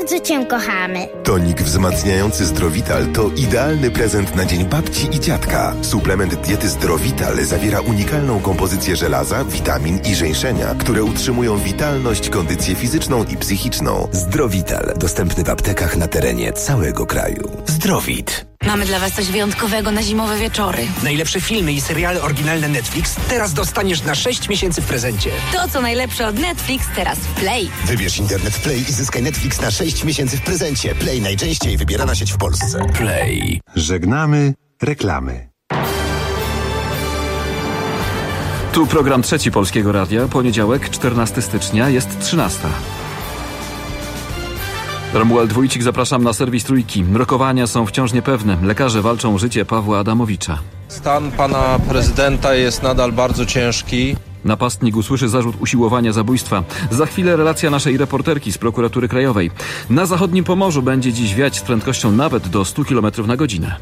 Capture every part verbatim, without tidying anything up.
Bardzo cię kochamy. Tonik wzmacniający Zdrowital to idealny prezent na dzień babci i dziadka. Suplement diety Zdrowital zawiera unikalną kompozycję żelaza, witamin i żeńszenia, które utrzymują witalność, kondycję fizyczną i psychiczną. Zdrowital. Dostępny w aptekach na terenie całego kraju. Zdrowit. Mamy dla Was coś wyjątkowego na zimowe wieczory. Najlepsze filmy i seriale oryginalne Netflix teraz dostaniesz na sześć miesięcy w prezencie. To, co najlepsze od Netflix, teraz w Play. Wybierz internet Play i zyskaj Netflix na sześć miesięcy w prezencie. Play najczęściej wybierana sieć w Polsce. Play. Żegnamy reklamy. Tu program Trzeci Polskiego Radia. Poniedziałek, czternastego stycznia, jest trzynasta. Romuald Wójcik, zapraszam na serwis Trójki. Rokowania są wciąż niepewne. Lekarze walczą o życie Pawła Adamowicza. Stan pana prezydenta jest nadal bardzo ciężki. Napastnik usłyszy zarzut usiłowania zabójstwa. Za chwilę relacja naszej reporterki z Prokuratury Krajowej. Na zachodnim Pomorzu będzie dziś wiać z prędkością nawet do stu kilometrów na godzinę.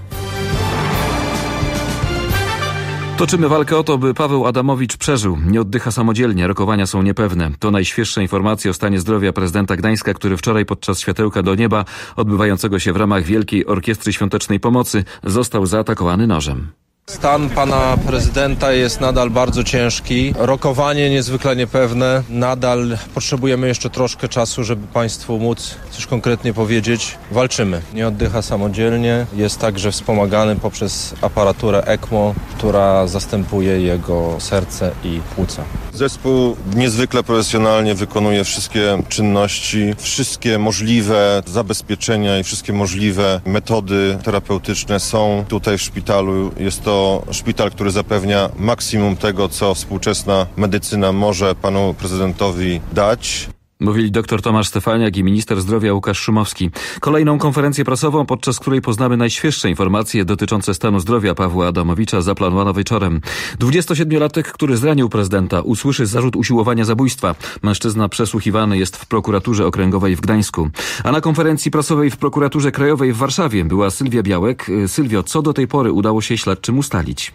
Toczymy walkę o to, by Paweł Adamowicz przeżył. Nie oddycha samodzielnie, rokowania są niepewne. To najświeższe informacje o stanie zdrowia prezydenta Gdańska, który wczoraj podczas Światełka do Nieba, odbywającego się w ramach Wielkiej Orkiestry Świątecznej Pomocy, został zaatakowany nożem. Stan pana prezydenta jest nadal bardzo ciężki. Rokowanie niezwykle niepewne. Nadal potrzebujemy jeszcze troszkę czasu, żeby państwu móc coś konkretnie powiedzieć. Walczymy. Nie oddycha samodzielnie. Jest także wspomagany poprzez aparaturę ECMO, która zastępuje jego serce i płuca. Zespół niezwykle profesjonalnie wykonuje wszystkie czynności, wszystkie możliwe zabezpieczenia i wszystkie możliwe metody terapeutyczne są tutaj w szpitalu. Jest to szpital, który zapewnia maksimum tego, co współczesna medycyna może panu prezydentowi dać. Mówili dr Tomasz Stefaniak i minister zdrowia Łukasz Szumowski. Kolejną konferencję prasową, podczas której poznamy najświeższe informacje dotyczące stanu zdrowia Pawła Adamowicza, zaplanowano wieczorem. dwudziestosiedmiolatek, który zranił prezydenta, usłyszy zarzut usiłowania zabójstwa. Mężczyzna przesłuchiwany jest w prokuraturze okręgowej w Gdańsku. A na konferencji prasowej w prokuraturze krajowej w Warszawie była Sylwia Białek. Sylwio, co do tej pory udało się śledczym ustalić?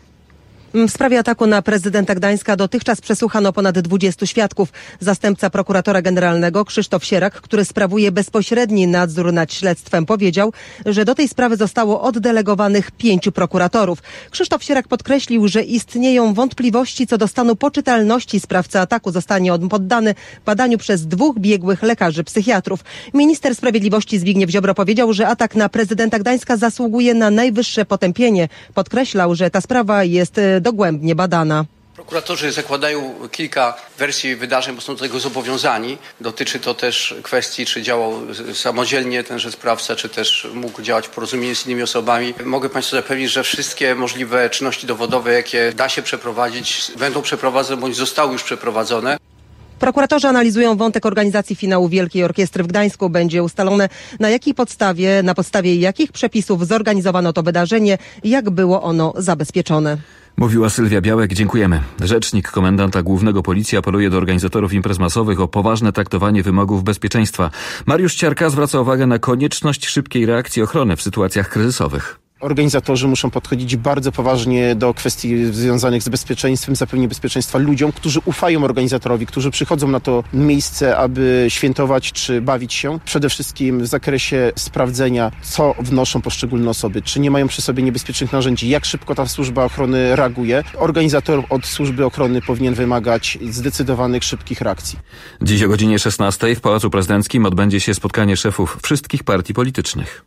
W sprawie ataku na prezydenta Gdańska dotychczas przesłuchano ponad dwudziestu świadków. Zastępca prokuratora generalnego Krzysztof Sierak, który sprawuje bezpośredni nadzór nad śledztwem, powiedział, że do tej sprawy zostało oddelegowanych pięciu prokuratorów. Krzysztof Sierak podkreślił, że istnieją wątpliwości co do stanu poczytalności sprawcy ataku. Zostanie on poddany badaniu przez dwóch biegłych lekarzy psychiatrów. Minister Sprawiedliwości Zbigniew Ziobro powiedział, że atak na prezydenta Gdańska zasługuje na najwyższe potępienie. Podkreślał, że ta sprawa jest dogłębnie badana. Prokuratorzy zakładają kilka wersji wydarzeń, bo są do tego zobowiązani. Dotyczy to też kwestii, czy działał samodzielnie tenże sprawca, czy też mógł działać w porozumieniu z innymi osobami. Mogę państwu zapewnić, że wszystkie możliwe czynności dowodowe, jakie da się przeprowadzić, będą przeprowadzone bądź zostały już przeprowadzone. Prokuratorzy analizują wątek organizacji finału Wielkiej Orkiestry w Gdańsku. Będzie ustalone, na jakiej podstawie, na podstawie jakich przepisów zorganizowano to wydarzenie i jak było ono zabezpieczone. Mówiła Sylwia Białek, dziękujemy. Rzecznik komendanta głównego Policji apeluje do organizatorów imprez masowych o poważne traktowanie wymogów bezpieczeństwa. Mariusz Ciarka zwraca uwagę na konieczność szybkiej reakcji ochrony w sytuacjach kryzysowych. Organizatorzy muszą podchodzić bardzo poważnie do kwestii związanych z bezpieczeństwem, zapewnieniem bezpieczeństwa ludziom, którzy ufają organizatorowi, którzy przychodzą na to miejsce, aby świętować czy bawić się. Przede wszystkim w zakresie sprawdzenia, co wnoszą poszczególne osoby, czy nie mają przy sobie niebezpiecznych narzędzi, jak szybko ta służba ochrony reaguje. Organizator od służby ochrony powinien wymagać zdecydowanych, szybkich reakcji. Dziś o godzinie szesnastej w Pałacu Prezydenckim odbędzie się spotkanie szefów wszystkich partii politycznych.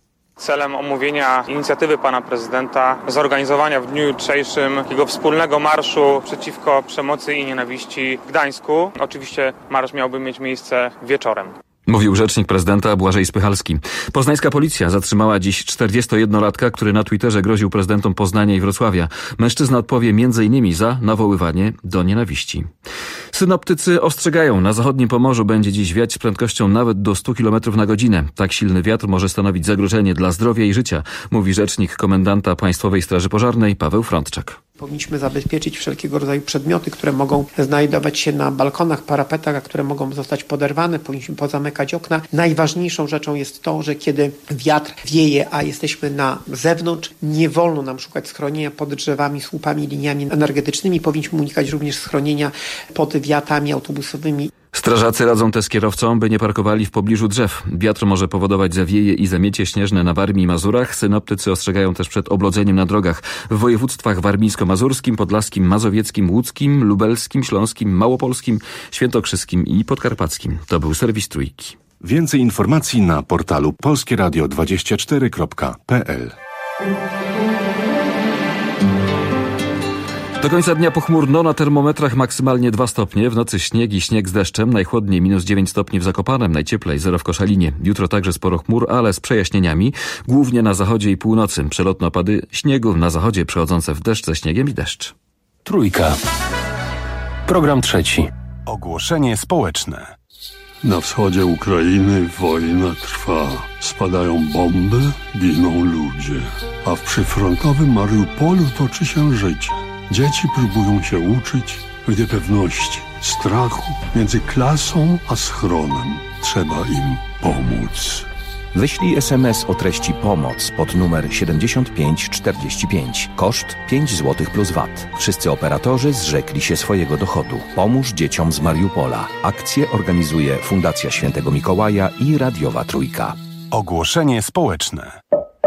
Celem omówienia inicjatywy pana prezydenta zorganizowania w dniu jutrzejszym takiego wspólnego marszu przeciwko przemocy i nienawiści w Gdańsku. Oczywiście marsz miałby mieć miejsce wieczorem. Mówił rzecznik prezydenta Błażej Spychalski. Poznańska policja zatrzymała dziś czterdziestojednolatka, który na Twitterze groził prezydentom Poznania i Wrocławia. Mężczyzna odpowie między innymi za nawoływanie do nienawiści. Synoptycy ostrzegają, na zachodnim Pomorzu będzie dziś wiać z prędkością nawet do stu kilometrów na godzinę. Tak silny wiatr może stanowić zagrożenie dla zdrowia i życia, mówi rzecznik komendanta Państwowej Straży Pożarnej Paweł Frądczak. Powinniśmy zabezpieczyć wszelkiego rodzaju przedmioty, które mogą znajdować się na balkonach, parapetach, a które mogą zostać poderwane. Powinniśmy pozamykać okna. Najważniejszą rzeczą jest to, że kiedy wiatr wieje, a jesteśmy na zewnątrz, nie wolno nam szukać schronienia pod drzewami, słupami, liniami energetycznymi. Powinniśmy unikać również schronienia pod wiatami autobusowymi. Strażacy radzą też kierowcom, by nie parkowali w pobliżu drzew. Wiatr może powodować zawieje i zamiecie śnieżne na Warmii i Mazurach. Synoptycy ostrzegają też przed oblodzeniem na drogach w województwach warmińsko-mazurskim, podlaskim, mazowieckim, łódzkim, lubelskim, śląskim, małopolskim, świętokrzyskim i podkarpackim. To był serwis Trójki. Więcej informacji na portalu polskie radio dwadzieścia cztery kropka p l. Do końca dnia pochmurno, na termometrach maksymalnie dwa stopnie, w nocy śnieg i śnieg z deszczem, najchłodniej minus dziewięć stopni w Zakopanem, najcieplej zero w Koszalinie. Jutro także sporo chmur, ale z przejaśnieniami, głównie na zachodzie i północy. Przelotne opady śniegu, na zachodzie przechodzące w deszcz ze śniegiem i deszcz. Trójka. Program trzeci. Ogłoszenie społeczne. Na wschodzie Ukrainy wojna trwa. Spadają bomby, giną ludzie. A w przyfrontowym Mariupolu toczy się życie. Dzieci próbują się uczyć w niepewności, strachu, między klasą a schronem. Trzeba im pomóc. Wyślij es em es o treści pomoc pod numer siedemdziesiąt pięć czterdzieści pięć. Koszt pięć złotych plus V A T. Wszyscy operatorzy zrzekli się swojego dochodu. Pomóż dzieciom z Mariupola. Akcję organizuje Fundacja Świętego Mikołaja i Radiowa Trójka. Ogłoszenie społeczne.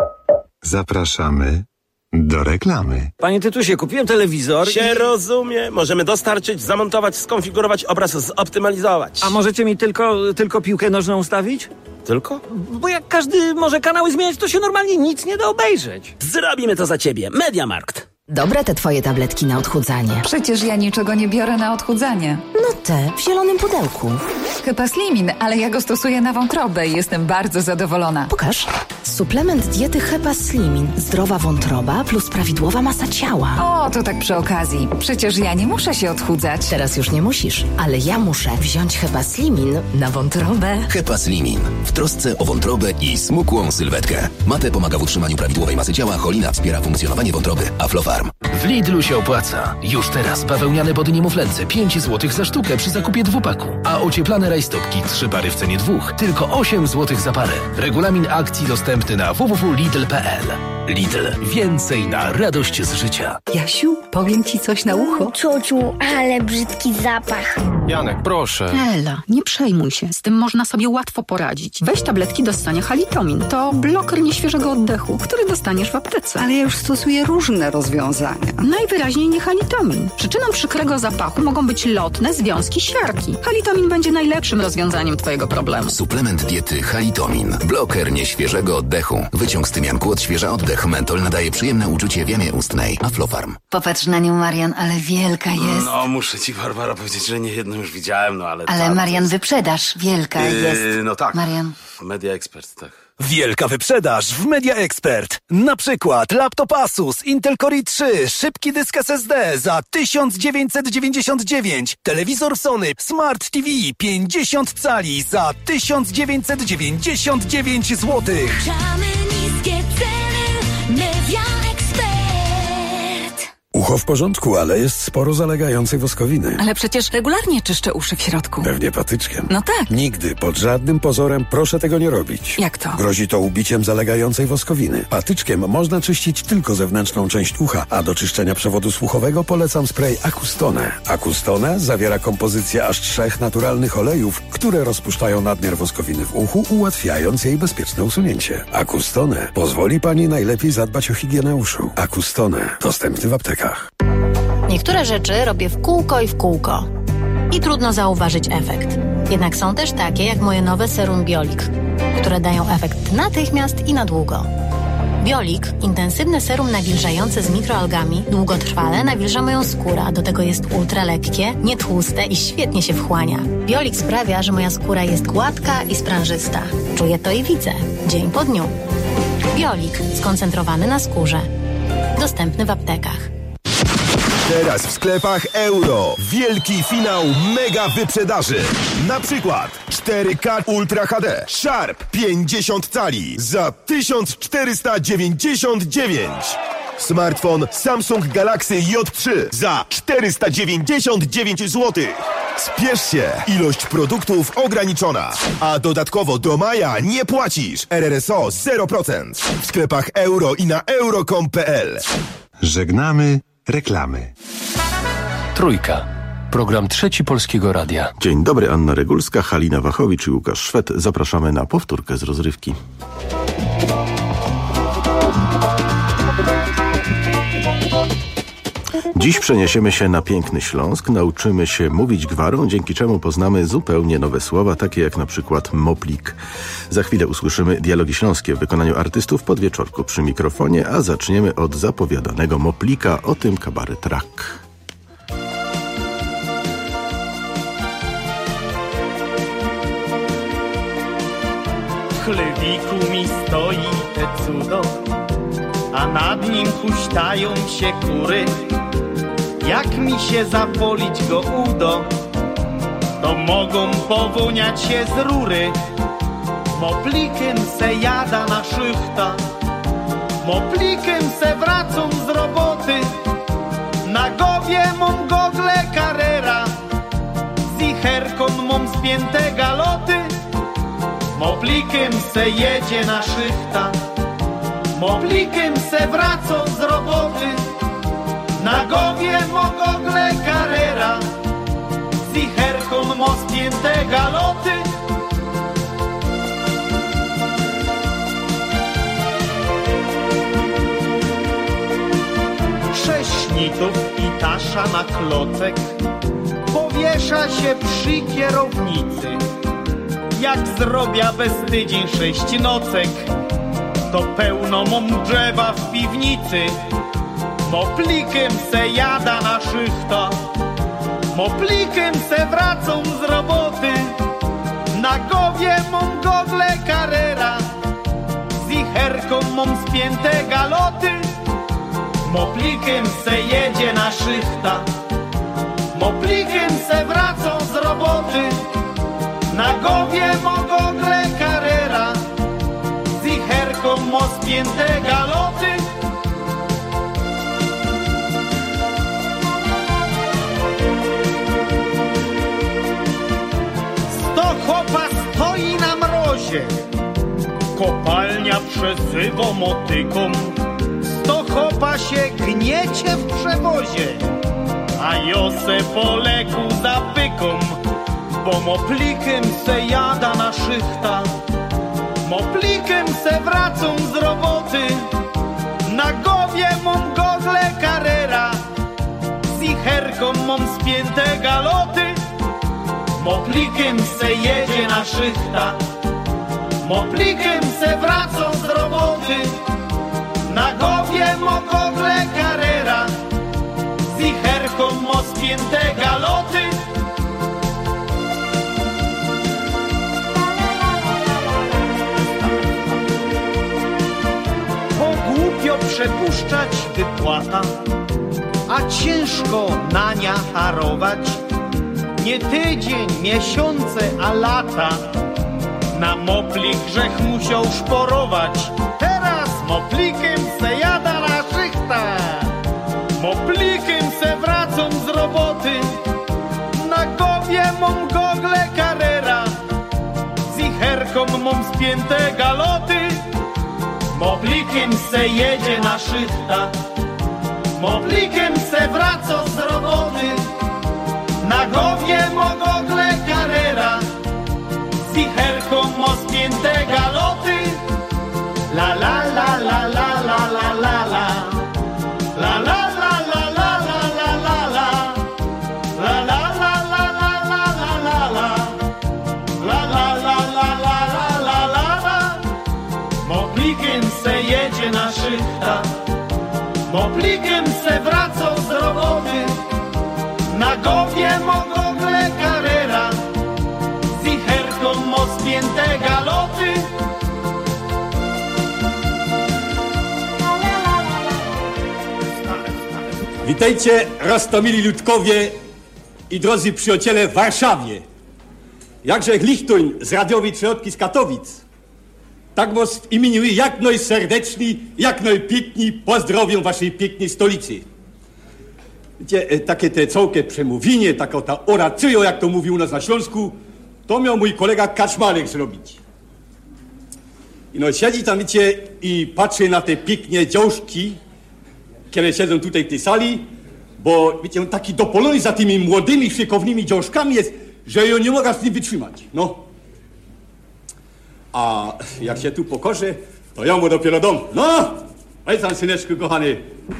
Zapraszamy do reklamy. Panie Tytusie, kupiłem telewizor się i... rozumie. Możemy dostarczyć, zamontować, skonfigurować obraz, zoptymalizować. A możecie mi tylko, tylko piłkę nożną ustawić? Tylko? Bo jak każdy może kanały zmieniać, to się normalnie nic nie da obejrzeć. Zrobimy to za ciebie. Mediamarkt. Dobre te twoje tabletki na odchudzanie. Przecież ja niczego nie biorę na odchudzanie. No te, w zielonym pudełku. Hepaslimin, ale ja go stosuję na wątrobę i jestem bardzo zadowolona. Pokaż. Suplement diety Hepaslimin. Zdrowa wątroba plus prawidłowa masa ciała. O, to tak przy okazji. Przecież ja nie muszę się odchudzać. Teraz już nie musisz, ale ja muszę wziąć Hepaslimin na wątrobę. Hepaslimin. W trosce o wątrobę i smukłą sylwetkę. Mate pomaga w utrzymaniu prawidłowej masy ciała, cholina wspiera funkcjonowanie wątroby, Aflofarm. W Lidlu się opłaca. Już teraz bawełniane body niemowlęce pięć złotych za sztukę przy zakupie dwupaku. A ocieplane rajstopki trzy pary w cenie dwóch. Tylko osiem złotych za parę. Regulamin akcji dostępny na w w w kropka lidl kropka p l. Lidl. Więcej na radość z życia. Jasiu, powiem ci coś na ucho. Ciociu, ale brzydki zapach. Janek, proszę. Ela, nie przejmuj się. Z tym można sobie łatwo poradzić. Weź tabletki do ssania Halitomin. To bloker nieświeżego oddechu, który dostaniesz w aptece. Ale ja już stosuję różne rozwiązania. Najwyraźniej nie Halitomin. Przyczyną przykrego zapachu mogą być lotne związki siarki. Halitomin będzie najlepszym rozwiązaniem twojego problemu. Suplement diety Halitomin. Bloker nieświeżego oddechu. Wyciąg z tymianku odświeża oddech. Mentol nadaje przyjemne uczucie w jamie ustnej. Aflofarm. Popatrz na nią, Marian, ale wielka jest. No, muszę ci, Barbara, powiedzieć, że nie jedną już widziałem, no ale... Ale tam, Marian, jest... wyprzedaż. Wielka yy, jest. No tak. Marian. Media Expert, tak. Wielka wyprzedaż w Media Expert. Na przykład laptop Asus Intel Core i trzy, szybki dysk es es de za tysiąc dziewięćset dziewięćdziesiąt dziewięć, telewizor Sony Smart T V pięćdziesiąt cali za tysiąc dziewięćset dziewięćdziesiąt dziewięć złotych. Niskie ceny, Media Expert. Ucho w porządku, ale jest sporo zalegającej woskowiny. Ale przecież regularnie czyszczę uszy w środku. Pewnie patyczkiem. No tak. Nigdy, pod żadnym pozorem proszę tego nie robić. Jak to? Grozi to ubiciem zalegającej woskowiny. Patyczkiem można czyścić tylko zewnętrzną część ucha, a do czyszczenia przewodu słuchowego polecam spray Acustone. Acustone zawiera kompozycję aż trzech naturalnych olejów, które rozpuszczają nadmiar woskowiny w uchu, ułatwiając jej bezpieczne usunięcie. Acustone pozwoli pani najlepiej zadbać o higienę uszu. Acustone. Dostępny w aptekach. Niektóre rzeczy robię w kółko i w kółko. I trudno zauważyć efekt. Jednak są też takie jak moje nowe serum Biolik, które dają efekt natychmiast i na długo. Biolik, intensywne serum nawilżające z mikroalgami, długotrwale nawilża moją skórę, a do tego jest ultra lekkie, nietłuste i świetnie się wchłania. Biolik sprawia, że moja skóra jest gładka i sprężysta. Czuję to i widzę, dzień po dniu. Biolik, skoncentrowany na skórze. Dostępny w aptekach. Teraz w sklepach Euro. Wielki finał mega wyprzedaży. Na przykład cztery K Ultra H D Sharp pięćdziesiąt cali za tysiąc czterysta dziewięćdziesiąt dziewięć. Smartfon Samsung Galaxy J trzy za czterysta dziewięćdziesiąt dziewięć złotych. Spiesz się, ilość produktów ograniczona. A dodatkowo do maja nie płacisz. R R S O zero procent. W sklepach Euro i na euro kropka com kropka p l. Żegnamy reklamy. Trójka. Program Trzeci Polskiego Radia. Dzień dobry, Anna Regulska, Halina Wachowicz i Łukasz Szwed. Zapraszamy na powtórkę z rozrywki. Dziś przeniesiemy się na piękny Śląsk, nauczymy się mówić gwarą, dzięki czemu poznamy zupełnie nowe słowa, takie jak na przykład moplik. Za chwilę usłyszymy dialogi śląskie w wykonaniu artystów Podwieczorku przy mikrofonie, a zaczniemy od zapowiadanego moplika, o tym kabaret Rak. W chlewiku mi stoi te cudo, a nad nim huśtają się kury. Jak mi się zapolić go udo, to mogą powoniać się z rury. Moplikiem se jada na szychta, moplikiem se wracą z roboty. Na głowie mam gogle Carrera, z icherką mam spięte galoty. Moplikiem se jedzie na szychta, moplikiem se wracą z roboty. Na głowie mo gogle Carrera, z icherką mo spięte galoty. Sześnitów i tasza na klocek powiesza się przy kierownicy. Jak zrobia bez tydzień sześć nocek, to pełno mam drzewa w piwnicy. Moplikiem se jada na szychta, moplikiem se wracą z roboty. Na głowie mam gogle Carrera, z icherką mam spięte galoty. Moplikiem se jedzie na szychta, moplikiem se wracą z roboty. Na głowie mo gogle Carrera, z icherką mo spięte galoty. Sto chopa stoi na mrozie, kopalnia przezywa motyką. Sto chopa się gniecie w przewozie, a Jose poległ za pyką. Bo moplikiem se jada na szychta, moplikiem se wracą z roboty. Na głowie mam gogle Carrera, z icherką mam spięte galoty. Moplikiem se jedzie na szychta, moplikiem se wracą z roboty. Na głowie mo gogle Carrera, z icherką mo spięte galoty. Przepuszczać wypłata, a ciężko na nia harować. Nie tydzień, miesiące, a lata. Na moplik grzech musiał szporować. Teraz moplikiem se jada na szychta, moplikiem se wracą z roboty. Na głowie mam gogle Carrera, z icherką mam spięte galoty. Moplikiem se jedzie na szychta, moplikiem se wraca z roboty. Na głowie mo gogle Carrera, z icherką mo spięte galoty. La la la la la la la la la. La la la la la la la la la. La la la la la la la la la. La la la la la la la la la. Moplikiem se jedzie na szychta, moplikiem se wraca z roboty. Na głowie mo gogle Carrera, z icherką mo spięte galoty. Witajcie, roztomili ludkowie i drodzy przyjaciele w Warszawie. Jakże Lichtuń z radiowej Trzeciotki z Katowic. Tak was w imieniu jak najserdeczniej, jak najpiękniej pozdrowię waszej pięknej stolicy. Wiecie, takie te całkie przemówienie, taka ta oracja, jak to mówi u nas na Śląsku, to miał mój kolega Kaczmarek zrobić. I no siedzi tam, wiecie, i patrzy na te piękne dziążki, które siedzą tutaj w tej sali, Bo, wiecie, on taki dopolony za tymi młodymi, szykownymi dziążkami jest, że ja nie mogę z nim wytrzymać, no. A jak się tu pokorzy, to ja mu dopiero dom. No, oj tam, syneczku kochany.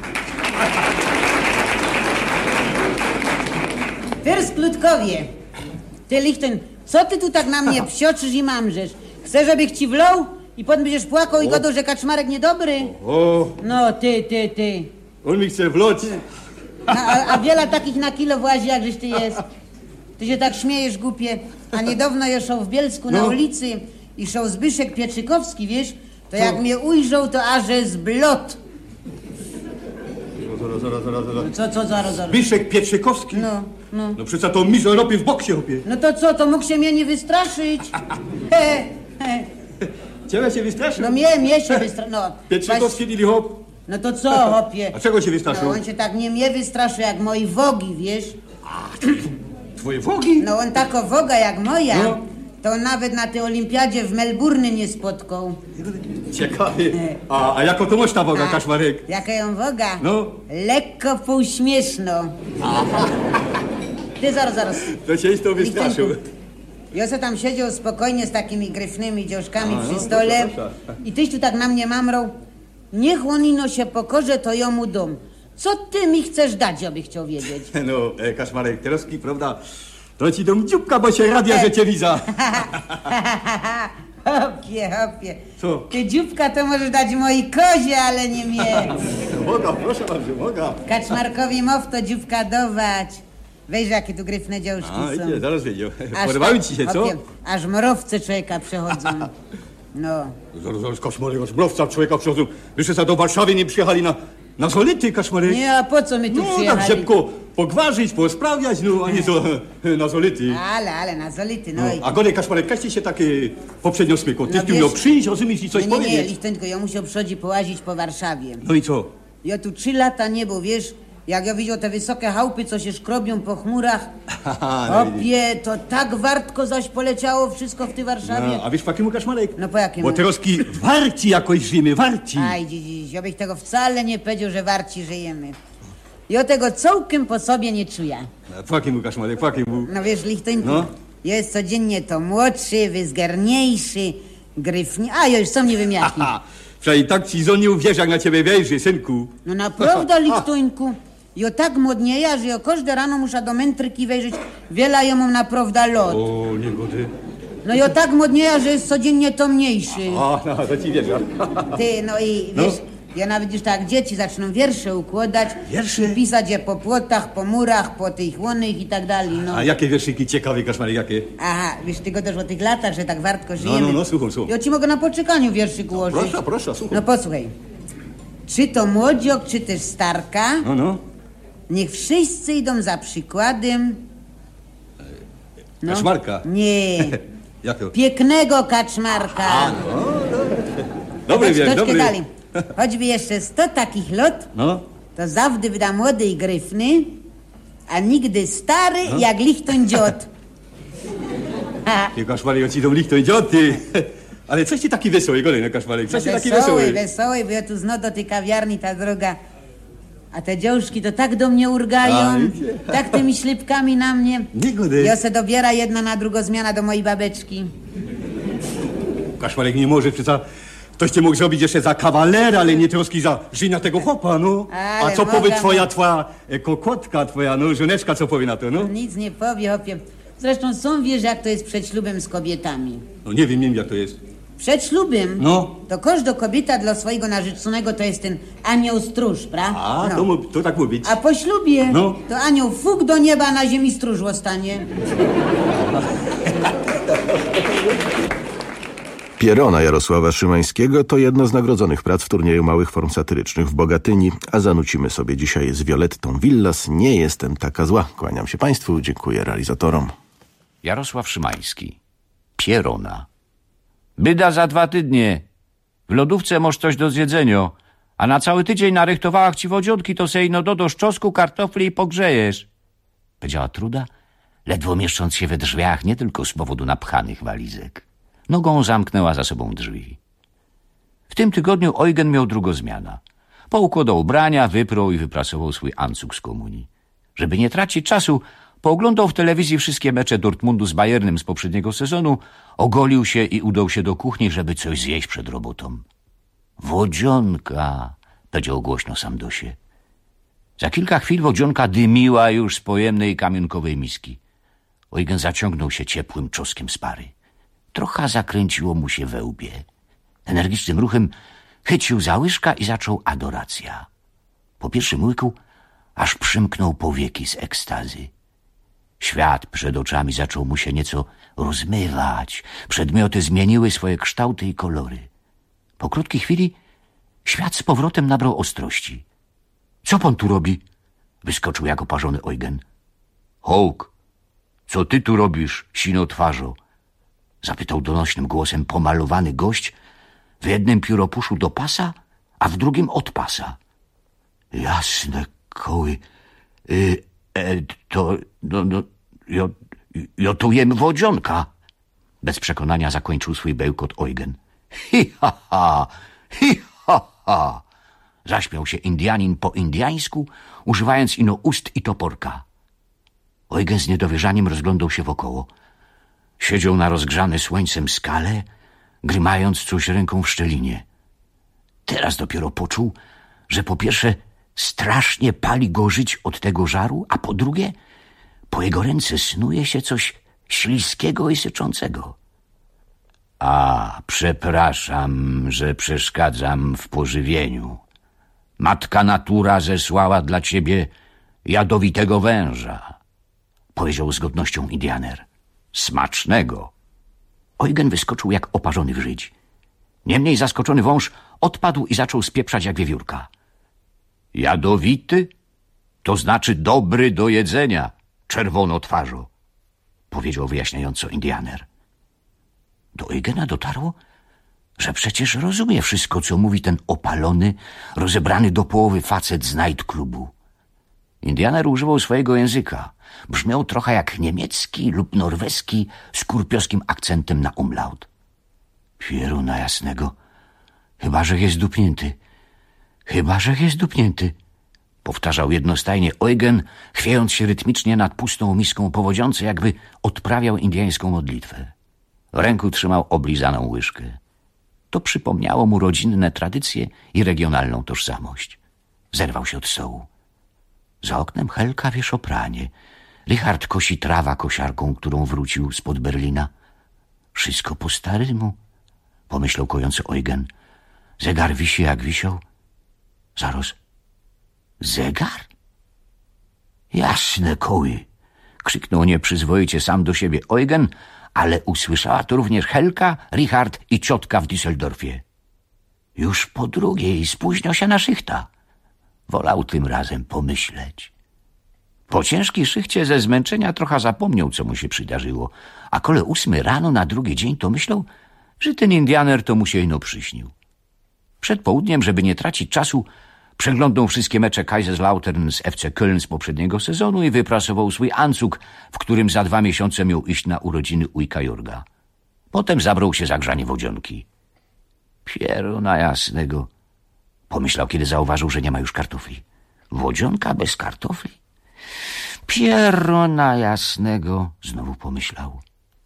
Wers Klutkowie, ty Lichton, co ty tu tak na mnie psioczysz i mamrzesz? Chcesz, żebych ci wlał i potem będziesz płakał i gadał, że Kaczmarek niedobry? O. No, ty, ty, ty. On mi chce wlać. A, a, a wiele takich na kilo włazi, jakżeś ty jest. Ty się tak śmiejesz, głupie. A niedawno ja szał w Bielsku no. na ulicy i szał Zbyszek Pieczykowski, wiesz? To jak mnie ujrzał, to aż z blot. Zaraz, zaraz, zaraz, zaraz. Co, co, zaraz, zaraz? Zbyszek Pieczykowski? No, no. No przecież to mistrz Europy w boksie, hopie. No to co, to mógł się mnie nie wystraszyć? He, he. Ciebie się wystraszył? No mnie, mnie się wystraszył. No, Pieczykowski, Lili hop. No to co, hopie? A czego się wystraszył? No on się tak nie mnie wystraszył jak moi wogi, wiesz? Twoje wogi? No on tako woga jak moja, no. To on nawet na tej olimpiadzie w Melbourne nie spotkał. Ciekawy. A, a jaką to masz ta woga, Kaczmarek? Jaka ją woga? No. Lekko półśmieszno. Ty zaraz, zaraz. To się to wystraszył. Ja se tam siedział spokojnie z takimi gryfnymi dziążkami A, przy no, stole proszę, proszę. I tyś tu tak na mnie mamrał. Niech on ino się pokorze, to ja mu dom. Co ty mi chcesz dać, ja bych chciał wiedzieć? No, e, Kaczmarek, teroski, prawda? To ci dom dzióbka, bo się radia, że cię widza. Hopie, hopie. Co? Ty dzióbka to możesz dać mojej kozie, ale nie mnie. Moga, proszę bardzo, moga. Kaczmarkowi mow to dzióbka dawać. Weź, jakie tu gryfne dziążki A, są. idzie, zaraz wiedział. Aż Podobały tak, ci się, co? hopie, aż mrowce człowieka przechodzą. No. Zaraz, zaraz, Kaczmarek, aż mrowca człowieka przychodzą. Wyście za do Warszawy nie przyjechali na, na Zolity, Kaczmarek? Nie, a po co my tu no, przyjechali? No, tak szybko pogwarzyć, posprawiać, no, a nie to na Zolity. Ale, ale, na Zolity, no, no i... A Godek, Kaczmarek, kaście się takie poprzednio smykło. Ty No, tu wiesz- miał przyjść, rozumieć i coś nie, nie, powiedzieć. nie, Lichtenko, ja musiał przychodzić połazić po Warszawie. No i co? Ja tu trzy lata nie był, wiesz? Jak ja widział te wysokie chałupy, co się szkrobią po chmurach. Aha, no Opie, to tak wartko zaś poleciało wszystko w tej Warszawie. No, a wiesz po jakiemu, Kaczmarek? No po jakiemu? Bo teroski warci jakoś żyjemy, warci. Aj, dziś, ja bych tego wcale nie powiedział, że warci żyjemy. Ja tego całkiem po sobie nie czuję. A po jakiemu, Kaczmarek, po jakiemu? No wiesz, Lichtenku, No. jest codziennie to młodszy, wyzgarniejszy, gryfni... A, ja już są nie wiem jaki. Przecież i tak ci zo nie uwierzy, jak na ciebie wejrzy, synku. No naprawdę, Lichtenku. Ja tak młodnieja, że ja każde rano muszę do mętryki wejrzeć. Wiele ja mam naprawdę lot. O, nie gody. No ja tak młodnieja, że jest codziennie to mniejszy. A, no, to ci wierzę. Ty, no i No. wiesz, ja nawet już tak dzieci zaczną wiersze układać. Wiersze? Pisać je po płotach, po murach, po tych łonych i tak dalej, no. A jakie wierszyki ciekawe, Kaczmarek, jakie? Aha, wiesz, ty godasz o tych latach, że tak wartko żyjemy. No, no, no, słucham, słucham. Ja ci mogę na poczekaniu wierszyk ułożyć. Proszę, proszę, słucham. No posłuchaj. Czy to młodziok, czy też starka, No, no. niech wszyscy idą za przykładem... No. Kaczmarka. Nie, Jakiego? pięknego Kaczmarka. A, no, dobry. Dobry Chodź, wiesz, troszkę dobry. dalej. Choćby jeszcze sto takich lot, No. to zawdy wyda młody i gryfny, a nigdy stary No. jak lichton dziot. Ha. Ty, Kaczmarek, ja ci dom licht, to idzie, ty. Ale coś ci taki wesoły, golej, no, Kaczmarek, coś ci taki Wesoły, wesoły. wesoły, bo ja tu zno do tej kawiarni, ta droga. A te dziążki to tak do mnie urgają, A, idzie. tak tymi ślipkami na mnie. Nie gody. Ja se dobiera jedna na drugą zmiana do mojej babeczki. Kaczmarek nie może, przecież ktoś cię mógł zrobić jeszcze za kawalera, ale nie troski za żynia tego chłopa, no. Ale A co mogę, powie twoja, no. twoja e, kokotka, twoja, no, żoneczka, co powie na to, no? Nic nie powie, hopie. Zresztą są wiesz, jak to jest przed ślubem z kobietami. No nie wiem, nie wiem, jak to jest. Przed ślubem No. to każda kobieta dla swojego narzeczonego to jest ten anioł stróż, pra? A, No. to, mu- to tak mówić. A po ślubie No. to anioł fuk do nieba, a na ziemi stróż ostanie. Pierona Jarosława Szymańskiego to jedno z nagrodzonych prac w turnieju małych form satyrycznych w Bogatyni, a zanucimy sobie dzisiaj z Violettą Villas. Nie jestem taka zła. Kłaniam się Państwu, dziękuję realizatorom. Jarosław Szymański. Pierona. Byda za dwa tydnie. W lodówce masz coś do zjedzenia, a na cały tydzień narychtowałach ci wodziotki, to sej no dodasz czosku, kartofli i pogrzejesz. Powiedziała Truda, ledwo mieszcząc się we drzwiach, nie tylko z powodu napchanych walizek. Nogą zamknęła za sobą drzwi. W tym tygodniu Eugen miał drugą zmianę. Poukładał ubrania, wyprał i wyprasował swój ancuk z komunii. Żeby nie tracić czasu, pooglądał w telewizji wszystkie mecze Dortmundu z Bayernem z poprzedniego sezonu, ogolił się i udał się do kuchni, żeby coś zjeść przed robotą. Wodzionka, powiedział głośno sam do siebie. Za kilka chwil wodzionka dymiła już z pojemnej kamionkowej miski. Eugen zaciągnął się ciepłym czoskiem z pary. Trochę zakręciło mu się we łbie. Energicznym ruchem chycił za łyżka i zaczął adoracja. Po pierwszym łyku aż przymknął powieki z ekstazy. Świat przed oczami zaczął mu się nieco rozmywać. Przedmioty zmieniły swoje kształty i kolory. Po krótkiej chwili świat z powrotem nabrał ostrości. Co pan tu robi? Wyskoczył jak oparzony Eugen. Hołk, co ty tu robisz, sinotwarzo? Zapytał donośnym głosem pomalowany gość, w jednym pióropuszu do pasa, a w drugim od pasa. Jasne koły. Y, e, to, no, no, jo, jo tu jem wodzionka. Bez przekonania zakończył swój bełkot Eugen. Hi, ha, ha, hi, ha, ha. Zaśmiał się Indianin po indiańsku, używając ino ust i toporka. Eugen z niedowierzaniem rozglądał się wokoło. Siedział na rozgrzane słońcem skale, grymając coś ręką w szczelinie. Teraz dopiero poczuł, że po pierwsze strasznie pali go żyć od tego żaru, a po drugie po jego ręce snuje się coś śliskiego i syczącego. A, przepraszam, że przeszkadzam w pożywieniu. Matka natura zesłała dla ciebie jadowitego węża, powiedział z godnością Indianer. Smacznego. Eugen wyskoczył jak oparzony w żydź. Niemniej zaskoczony wąż odpadł i zaczął spieprzać jak wiewiórka. Jadowity? To znaczy dobry do jedzenia, czerwonotwarzo, powiedział wyjaśniająco Indianer. Do Eugena dotarło, że przecież rozumie wszystko, co mówi ten opalony, rozebrany do połowy facet z nightclubu. Indianer używał swojego języka. Brzmiał trochę jak niemiecki lub norweski z kurpiowskim akcentem na umlaut. Pieruna jasnego, chyba że jest dupnięty, chyba że jest dupnięty, powtarzał jednostajnie Eugen, chwiejąc się rytmicznie nad pustą miską powodziące, jakby odprawiał indyjską modlitwę. W ręku trzymał oblizaną łyżkę. To przypomniało mu rodzinne tradycje i regionalną tożsamość. Zerwał się od stołu. Za oknem Helka wiesz o pranie. Richard kosi trawa kosiarką, którą wrócił spod Berlina. Wszystko po staremu, pomyślał kojący Eugen. Zegar wisi jak wisiał. Zaraz. Zegar? Jasne koły, krzyknął nieprzyzwoicie sam do siebie Eugen, ale usłyszała to również Helka, Richard i ciotka w Düsseldorfie. Już po drugiej spóźniał się na szychta. Wolał tym razem pomyśleć. Po ciężkiej szychcie ze zmęczenia trochę zapomniał, co mu się przydarzyło, a kole ósmy rano na drugi dzień to myślał, że ten Indianer to mu się ino przyśnił. Przed południem, żeby nie tracić czasu, przeglądał wszystkie mecze Kaiserslautern z F C Köln z poprzedniego sezonu i wyprasował swój ancuk, w którym za dwa miesiące miał iść na urodziny ujka Jorga. Potem zabrał się za grzanie wodzionki. Pieruna jasnego, pomyślał, kiedy zauważył, że nie ma już kartofli. Wodzionka bez kartofli? Pieruna jasnego, znowu pomyślał.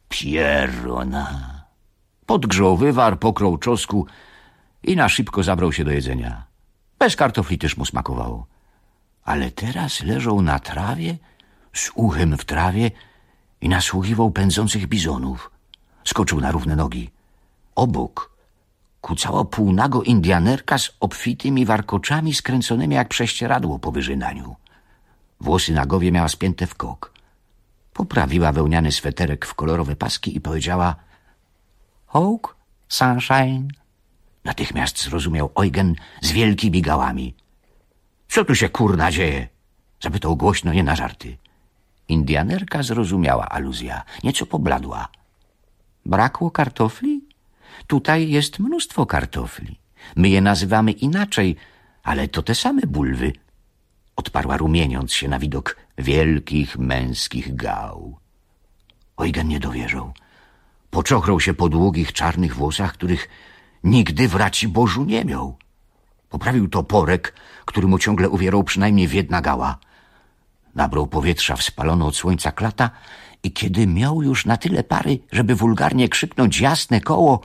Pieruna. Podgrzał wywar, pokroł czosku i na szybko zabrał się do jedzenia. Bez kartofli też mu smakowało. Ale teraz leżał na trawie, z uchem w trawie i nasłuchiwał pędzących bizonów. Skoczył na równe nogi. Obok kucała półnago Indianerka z obfitymi warkoczami skręconymi jak prześcieradło po wyżynaniu. Włosy na głowie miała spięte w kok. Poprawiła wełniany sweterek w kolorowe paski i powiedziała: Hawk, sunshine. Natychmiast zrozumiał Eugen z wielkimi gałami. Co tu się kurna dzieje? Zapytał głośno, nie na żarty. Indianerka zrozumiała aluzja, nieco pobladła. Brakło kartofli? Tutaj jest mnóstwo kartofli. My je nazywamy inaczej, ale to te same bulwy. Odparła, rumieniąc się na widok wielkich męskich gał. Eugen nie dowierzał. Poczochrał się po długich, czarnych włosach, których nigdy w Raciborzu nie miał. Poprawił toporek, który mu ciągle uwierał przynajmniej w jedna gała. Nabrał powietrza w spaloną od słońca klata i kiedy miał już na tyle pary, żeby wulgarnie krzyknąć jasne koło: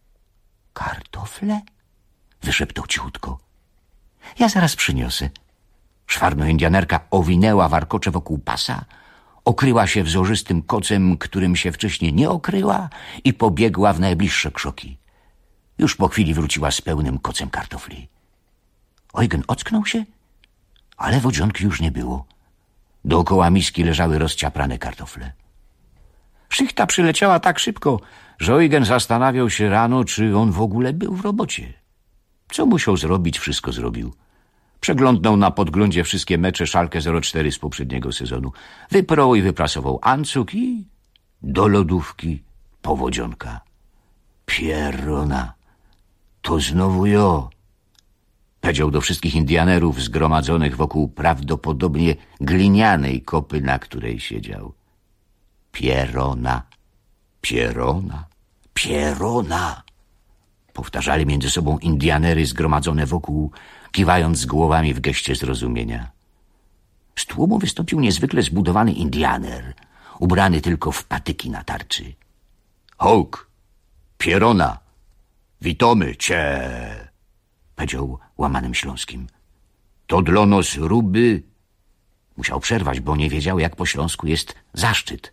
kartofle? Wyszeptał cichutko. Ja zaraz przyniosę. Szwarno-indianerka owinęła warkocze wokół pasa, okryła się wzorzystym kocem, którym się wcześniej nie okryła, i pobiegła w najbliższe krzoki. Już po chwili wróciła z pełnym kocem kartofli. Eugen ocknął się, ale wodzionki już nie było. Dookoła miski leżały rozciaprane kartofle. Szychta przyleciała tak szybko, że Eugen zastanawiał się rano, czy on w ogóle był w robocie. Co musiał zrobić, wszystko zrobił. Przeglądnął na podglądzie wszystkie mecze Schalke zero cztery z poprzedniego sezonu. Wyprał i wyprasował ancuk i do lodówki powodzionka. Pierona, to znowu jo, powiedział do wszystkich Indianerów zgromadzonych wokół prawdopodobnie glinianej kopy, na której siedział. Pierona, Pierona, Pierona, powtarzali między sobą Indianery zgromadzone wokół, kiwając głowami w geście zrozumienia. Z tłumu wystąpił niezwykle zbudowany Indianer, ubrany tylko w patyki na tarczy. Hołk, Pierona, witamy cię, powiedział łamanym śląskim. To dla nas ruby. Musiał przerwać, bo nie wiedział, jak po śląsku jest zaszczyt.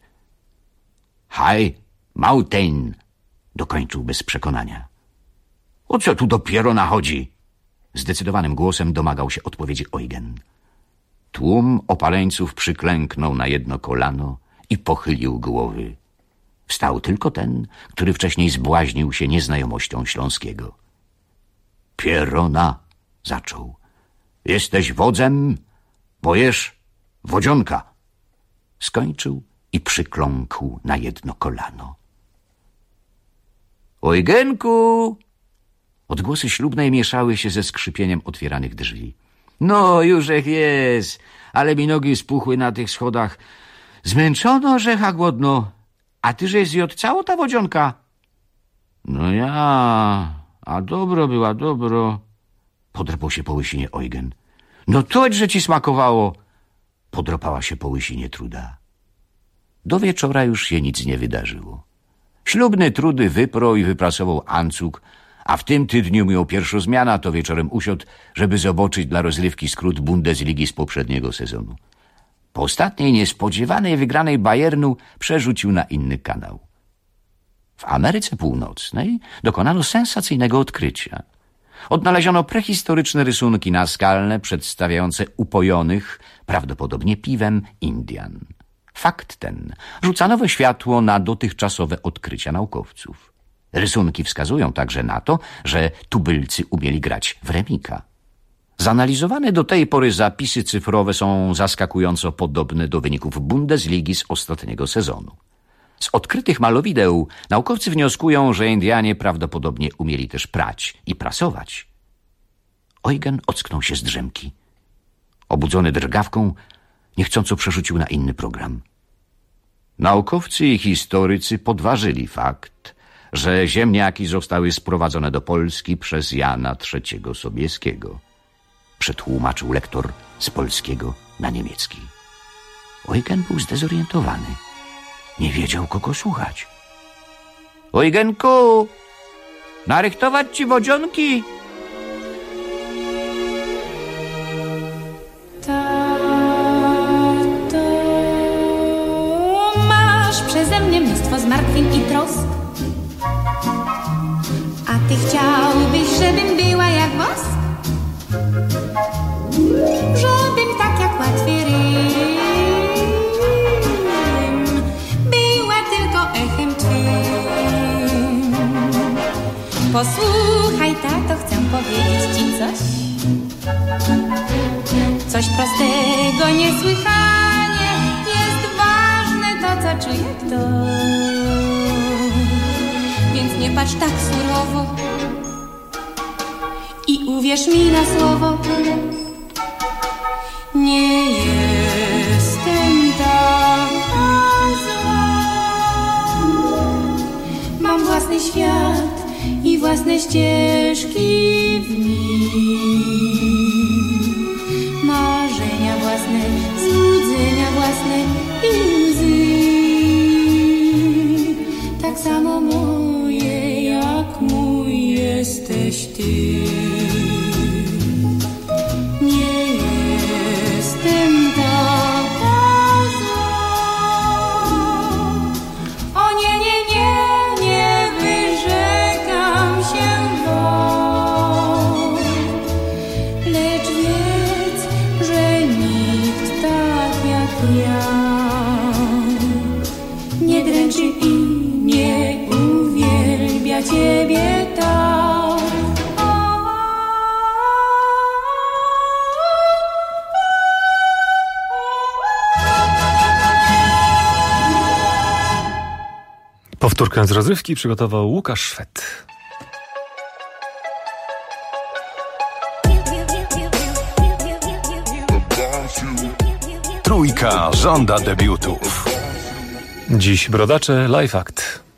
High mountain, dokończył bez przekonania. O co tu do Pierona chodzi? Zdecydowanym głosem domagał się odpowiedzi Eugen. Tłum opaleńców przyklęknął na jedno kolano i pochylił głowy. Wstał tylko ten, który wcześniej zbłaźnił się nieznajomością śląskiego. Pierona, zaczął. Jesteś wodzem, bo jesz wodzionka. Skończył i przykląkł na jedno kolano. Eugenku! Odgłosy ślubnej mieszały się ze skrzypieniem otwieranych drzwi. No, jużech jest, ale mi nogi spuchły na tych schodach. Zmęczono, żecha głodno. A ty, żeś zjadł całą ta wodzionka? No ja, a dobro była, dobro. Podrapał się po łysinie Eugen. No to, że ci smakowało. Podropała się po łysinie Truda. Do wieczora już się nic nie wydarzyło. Ślubny Trudy wyprał i wyprasował ancuk, a w tym tydniu miał pierwszą zmiana, to wieczorem usiadł, żeby zobaczyć dla rozrywki skrót Bundesligi z poprzedniego sezonu. Po ostatniej niespodziewanej wygranej Bayernu przerzucił na inny kanał. W Ameryce Północnej dokonano sensacyjnego odkrycia. Odnaleziono prehistoryczne rysunki naskalne przedstawiające upojonych, prawdopodobnie piwem, Indian. Fakt ten rzuca nowe światło na dotychczasowe odkrycia naukowców. Rysunki wskazują także na to, że tubylcy umieli grać w remika. Zanalizowane do tej pory zapisy cyfrowe są zaskakująco podobne do wyników Bundesligi z ostatniego sezonu. Z odkrytych malowideł naukowcy wnioskują, że Indianie prawdopodobnie umieli też prać i prasować. Eugen ocknął się z drzemki. Obudzony drgawką, niechcąco przerzucił na inny program. Naukowcy i historycy podważyli fakt, że ziemniaki zostały sprowadzone do Polski przez Jana trzeciego Sobieskiego. Przetłumaczył lektor z polskiego na niemiecki. Eugen był zdezorientowany. Nie wiedział, kogo słuchać. Eugenku, narychtować ci wodzionki? Tato, masz przeze mnie mnóstwo zmartwień i trosk. A ty chciałbyś, żebym była jak wosk? Żebym tak jak łatwy rym była tylko echem twym. Posłuchaj, tato, chcę powiedzieć ci coś. Coś prostego, niesłychanie. Jest ważne to, co czuje ktoś. Więc nie patrz tak surowo i uwierz mi na słowo. Nie jestem taka zła. Mam własny świat i własne ścieżki w nim. Marzenia własne, złudzenia jesteś ty. Nie jestem taka zła. O nie, nie, nie, nie wyrzekam się woli. Lecz wiedz, że nikt tak jak ja nie dręczy i nie uwielbia ciebie tak. Powtórkę z rozrywki przygotował Łukasz Szwed. Trójka żąda debiutów. Dziś brodacze Live Act.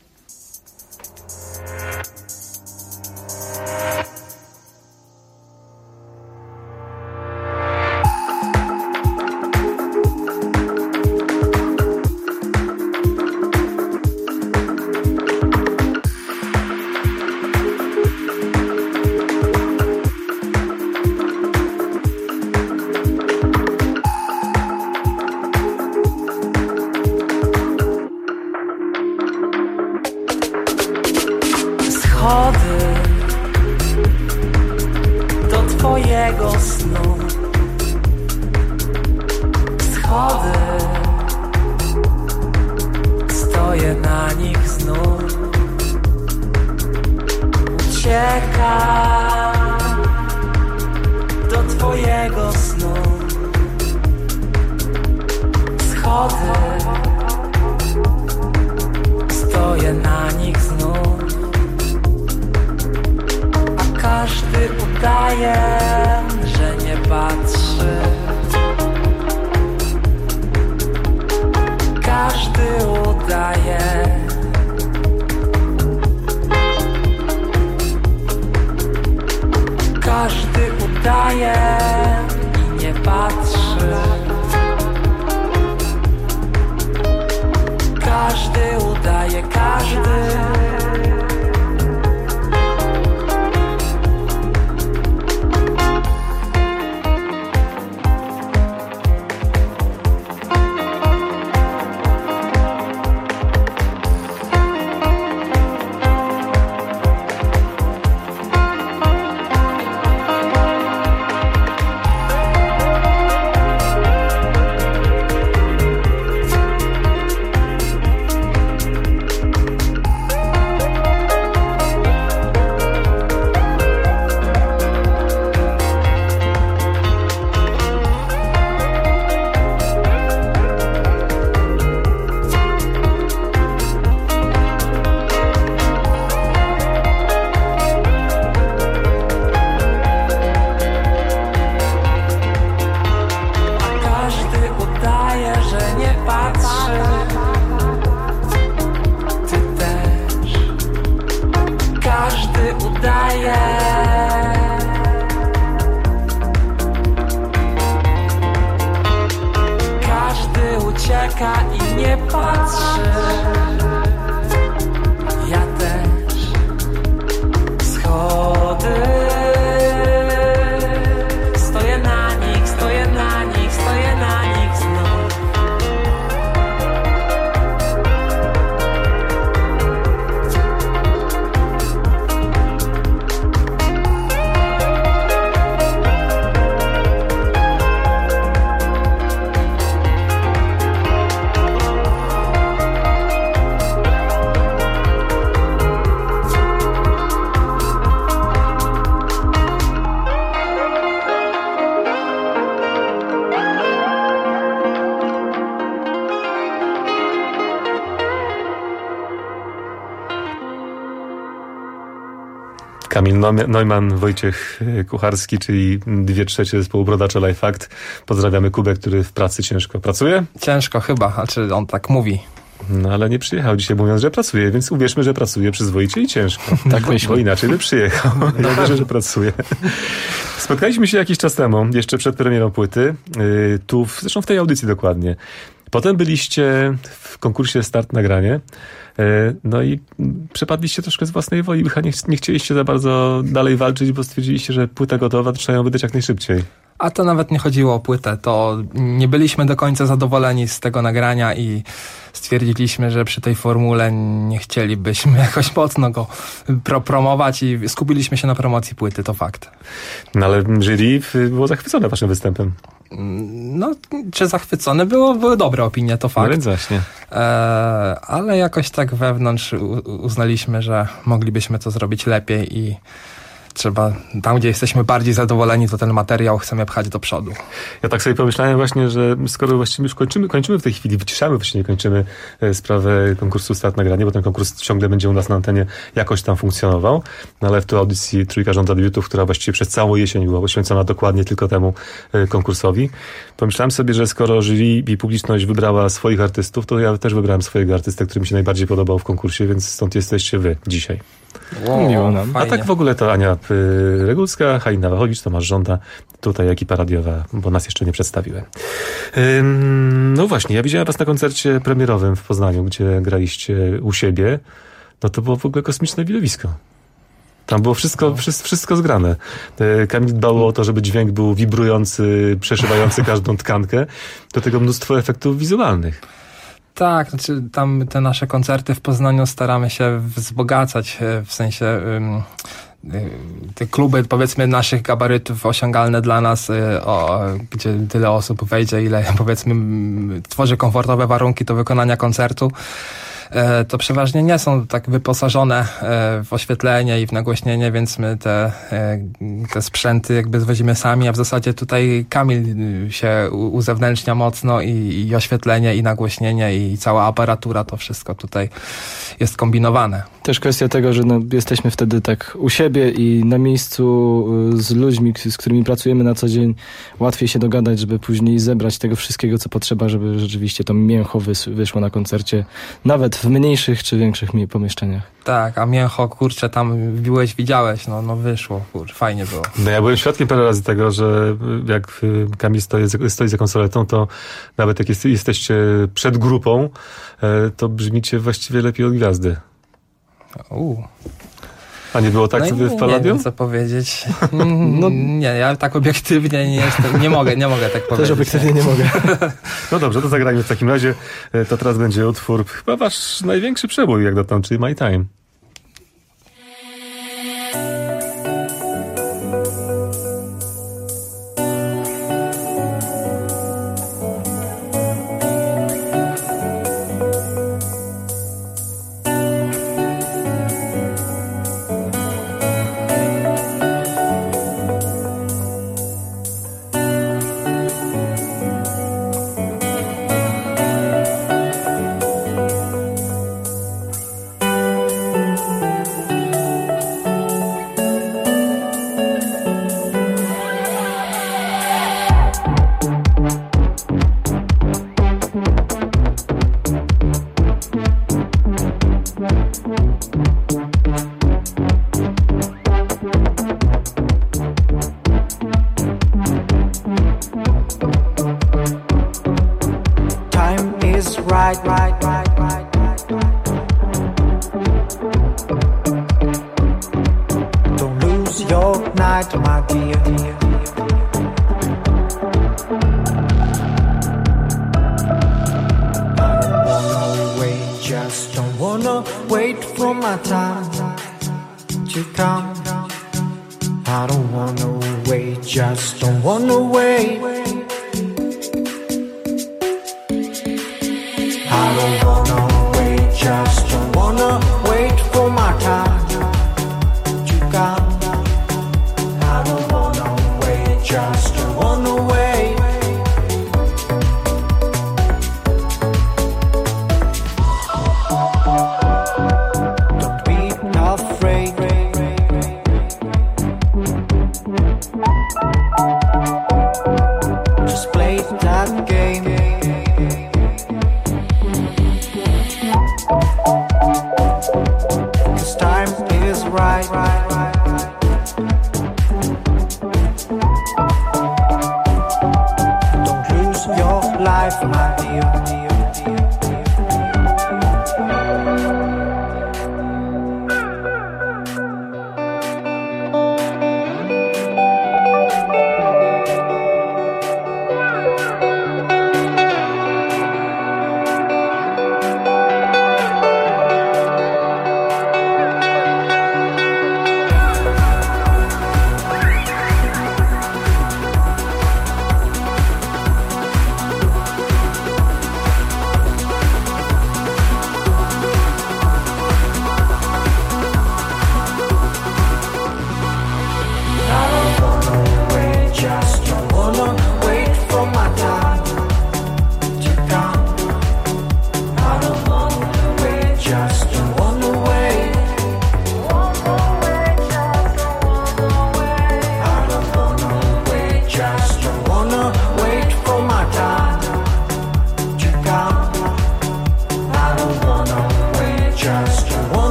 Do twojego snu schody, stoję na nich znów, uciekam do twojego snu schody, stoję na nich znów. Każdy udaje, że nie patrzy. Każdy udaje. Każdy udaje i nie patrzy. Każdy udaje, każdy. Kamil Neumann, Wojciech Kucharski, czyli dwie trzecie zespołu Brodacze Live Act. Pozdrawiamy Kubę, który w pracy ciężko pracuje. Ciężko chyba, znaczy on tak mówi. No ale nie przyjechał dzisiaj, mówiąc, że pracuje, więc uwierzmy, że pracuje przyzwoicie i ciężko. Tak myślę. Bo inaczej by przyjechał. Ja wierzę, że pracuje. Spotkaliśmy się jakiś czas temu, jeszcze przed premierą płyty, tu, w, zresztą w tej audycji dokładnie. Potem byliście w konkursie Start Nagranie. No i przepadliście troszkę z własnej woli. Chyba nie, nie chcieliście za bardzo dalej walczyć, bo stwierdziliście, że płyta gotowa, trzeba ją wydać jak najszybciej. A to nawet nie chodziło o płytę, to nie byliśmy do końca zadowoleni z tego nagrania i stwierdziliśmy, że przy tej formule nie chcielibyśmy jakoś mocno go pro- promować i skupiliśmy się na promocji płyty, to fakt. No ale jury było zachwycone waszym występem. No, czy zachwycone było? Były dobre opinie, to fakt. No więc właśnie. E, ale jakoś tak wewnątrz uznaliśmy, że moglibyśmy to zrobić lepiej i trzeba, tam gdzie jesteśmy bardziej zadowoleni, to ten materiał chcemy pchać do przodu. Ja tak sobie pomyślałem właśnie, że skoro właściwie już kończymy, kończymy w tej chwili, wyciszamy, właściwie kończymy sprawę konkursu Start Nagranie, bo ten konkurs ciągle będzie u nas na antenie jakoś tam funkcjonował. No ale w tu audycji Trójka Żąda Debiutów, która właściwie przez całą jesień była poświęcona dokładnie tylko temu konkursowi. Pomyślałem sobie, że skoro jury i publiczność wybrała swoich artystów, to ja też wybrałem swojego artystę, który mi się najbardziej podobał w konkursie, więc stąd jesteście wy dzisiaj. Wow, miło nam. A tak w ogóle to Ania Regulska, Halina Wachowicz, Tomasz Żąda, tutaj ekipa radiowa, bo nas jeszcze nie przedstawiłem. Ym, no właśnie, ja widziałem was na koncercie premierowym w Poznaniu, gdzie graliście u siebie. No to było w ogóle kosmiczne widowisko. Tam było wszystko, wszystko, wszystko zgrane. Kamil dbał o to, żeby dźwięk był wibrujący, przeszywający każdą tkankę. Do tego mnóstwo efektów wizualnych. Tak, znaczy tam te nasze koncerty w Poznaniu staramy się wzbogacać, w sensie um, te kluby, powiedzmy, naszych gabarytów osiągalne dla nas, o, gdzie tyle osób wejdzie, ile, powiedzmy, tworzy komfortowe warunki do wykonania koncertu. To przeważnie nie są tak wyposażone w oświetlenie i w nagłośnienie, więc my te, te sprzęty jakby zwozimy sami, a w zasadzie tutaj Kamil się uzewnętrznia mocno i, i oświetlenie, i nagłośnienie, i cała aparatura, to wszystko tutaj jest kombinowane. Też kwestia tego, że no, jesteśmy wtedy tak u siebie i na miejscu z ludźmi, z którymi pracujemy na co dzień, łatwiej się dogadać, żeby później zebrać tego wszystkiego, co potrzeba, żeby rzeczywiście to mięcho wys- wyszło na koncercie, nawet w mniejszych czy większych pomieszczeniach. Tak, a mięcho, kurczę, tam byłeś, widziałeś, no, no wyszło, kurczę, fajnie było. No ja byłem świadkiem parę razy tego, że jak Kamil stoi, stoi za konsoletą, to nawet jak jest, jesteście przed grupą, to brzmicie właściwie lepiej od gwiazdy. Uuu. A nie było tak no w Palladium? Nie wiem, co powiedzieć. No, nie, ja tak obiektywnie nie jestem, nie mogę, nie mogę tak powiedzieć. Też obiektywnie nie mogę. No dobrze, to zagrajmy w takim razie. To teraz będzie utwór, chyba wasz największy przebój jak dotąd, czyli My Time. right, right, right, right, right. Don't lose your night, my dear. I don't wanna wait, just don't wanna wait for my time to come. I don't wanna wait, just don't wanna wait. I don't wanna wait, just don't wanna wait for my time to come. I don't wanna wait, just don't wanna wait. Don't be afraid.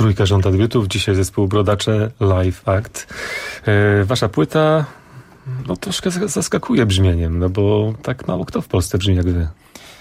Trójka żąda debiutów, dzisiaj zespół Brodacze Live Act. E, wasza płyta no troszkę zaskakuje brzmieniem, no bo tak mało kto w Polsce brzmi jak wy.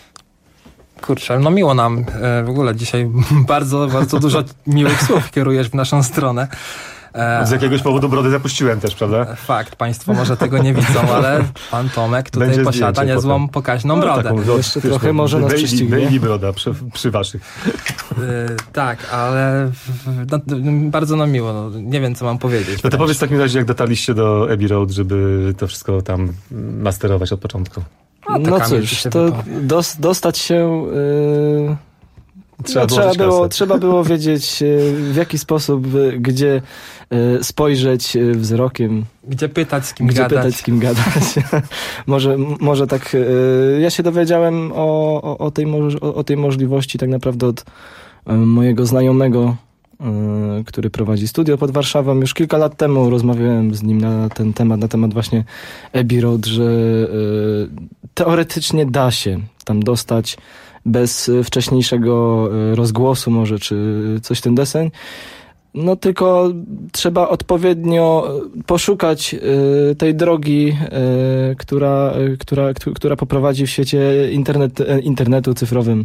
Kurczę, no miło nam. E, w ogóle dzisiaj bardzo, bardzo dużo miłych słów kierujesz w naszą stronę. E, Z jakiegoś powodu brodę zapuściłem też, prawda? Fakt, państwo może tego nie widzą, ale pan Tomek tutaj Będzie posiada niezłą, potem pokaźną no, brodę. Taką, Jeszcze wiesz, trochę może nas prześcignie. Baby broda przy, przy waszych. E, tak, ale no, bardzo nam miło. No, nie wiem, co mam powiedzieć. No to powiedz w takim razie, jak dotarliście do Abbey Road, żeby to wszystko tam masterować od początku. No, no cóż, to dos, dostać się... Yy... Trzeba, no, trzeba, było, trzeba było wiedzieć, w jaki sposób, gdzie spojrzeć wzrokiem. Gdzie pytać, z kim gdzie gadać. Pytać, z kim gadać. może, może tak... Ja się dowiedziałem o, o, o, tej, o, o tej możliwości tak naprawdę od mojego znajomego, który prowadzi studio pod Warszawą. Już kilka lat temu rozmawiałem z nim na ten temat, na temat właśnie Abbey Road, że teoretycznie da się tam dostać bez wcześniejszego rozgłosu może, czy coś ten deseń. No tylko trzeba odpowiednio poszukać tej drogi, która, która, która poprowadzi w świecie internet, internetu cyfrowym.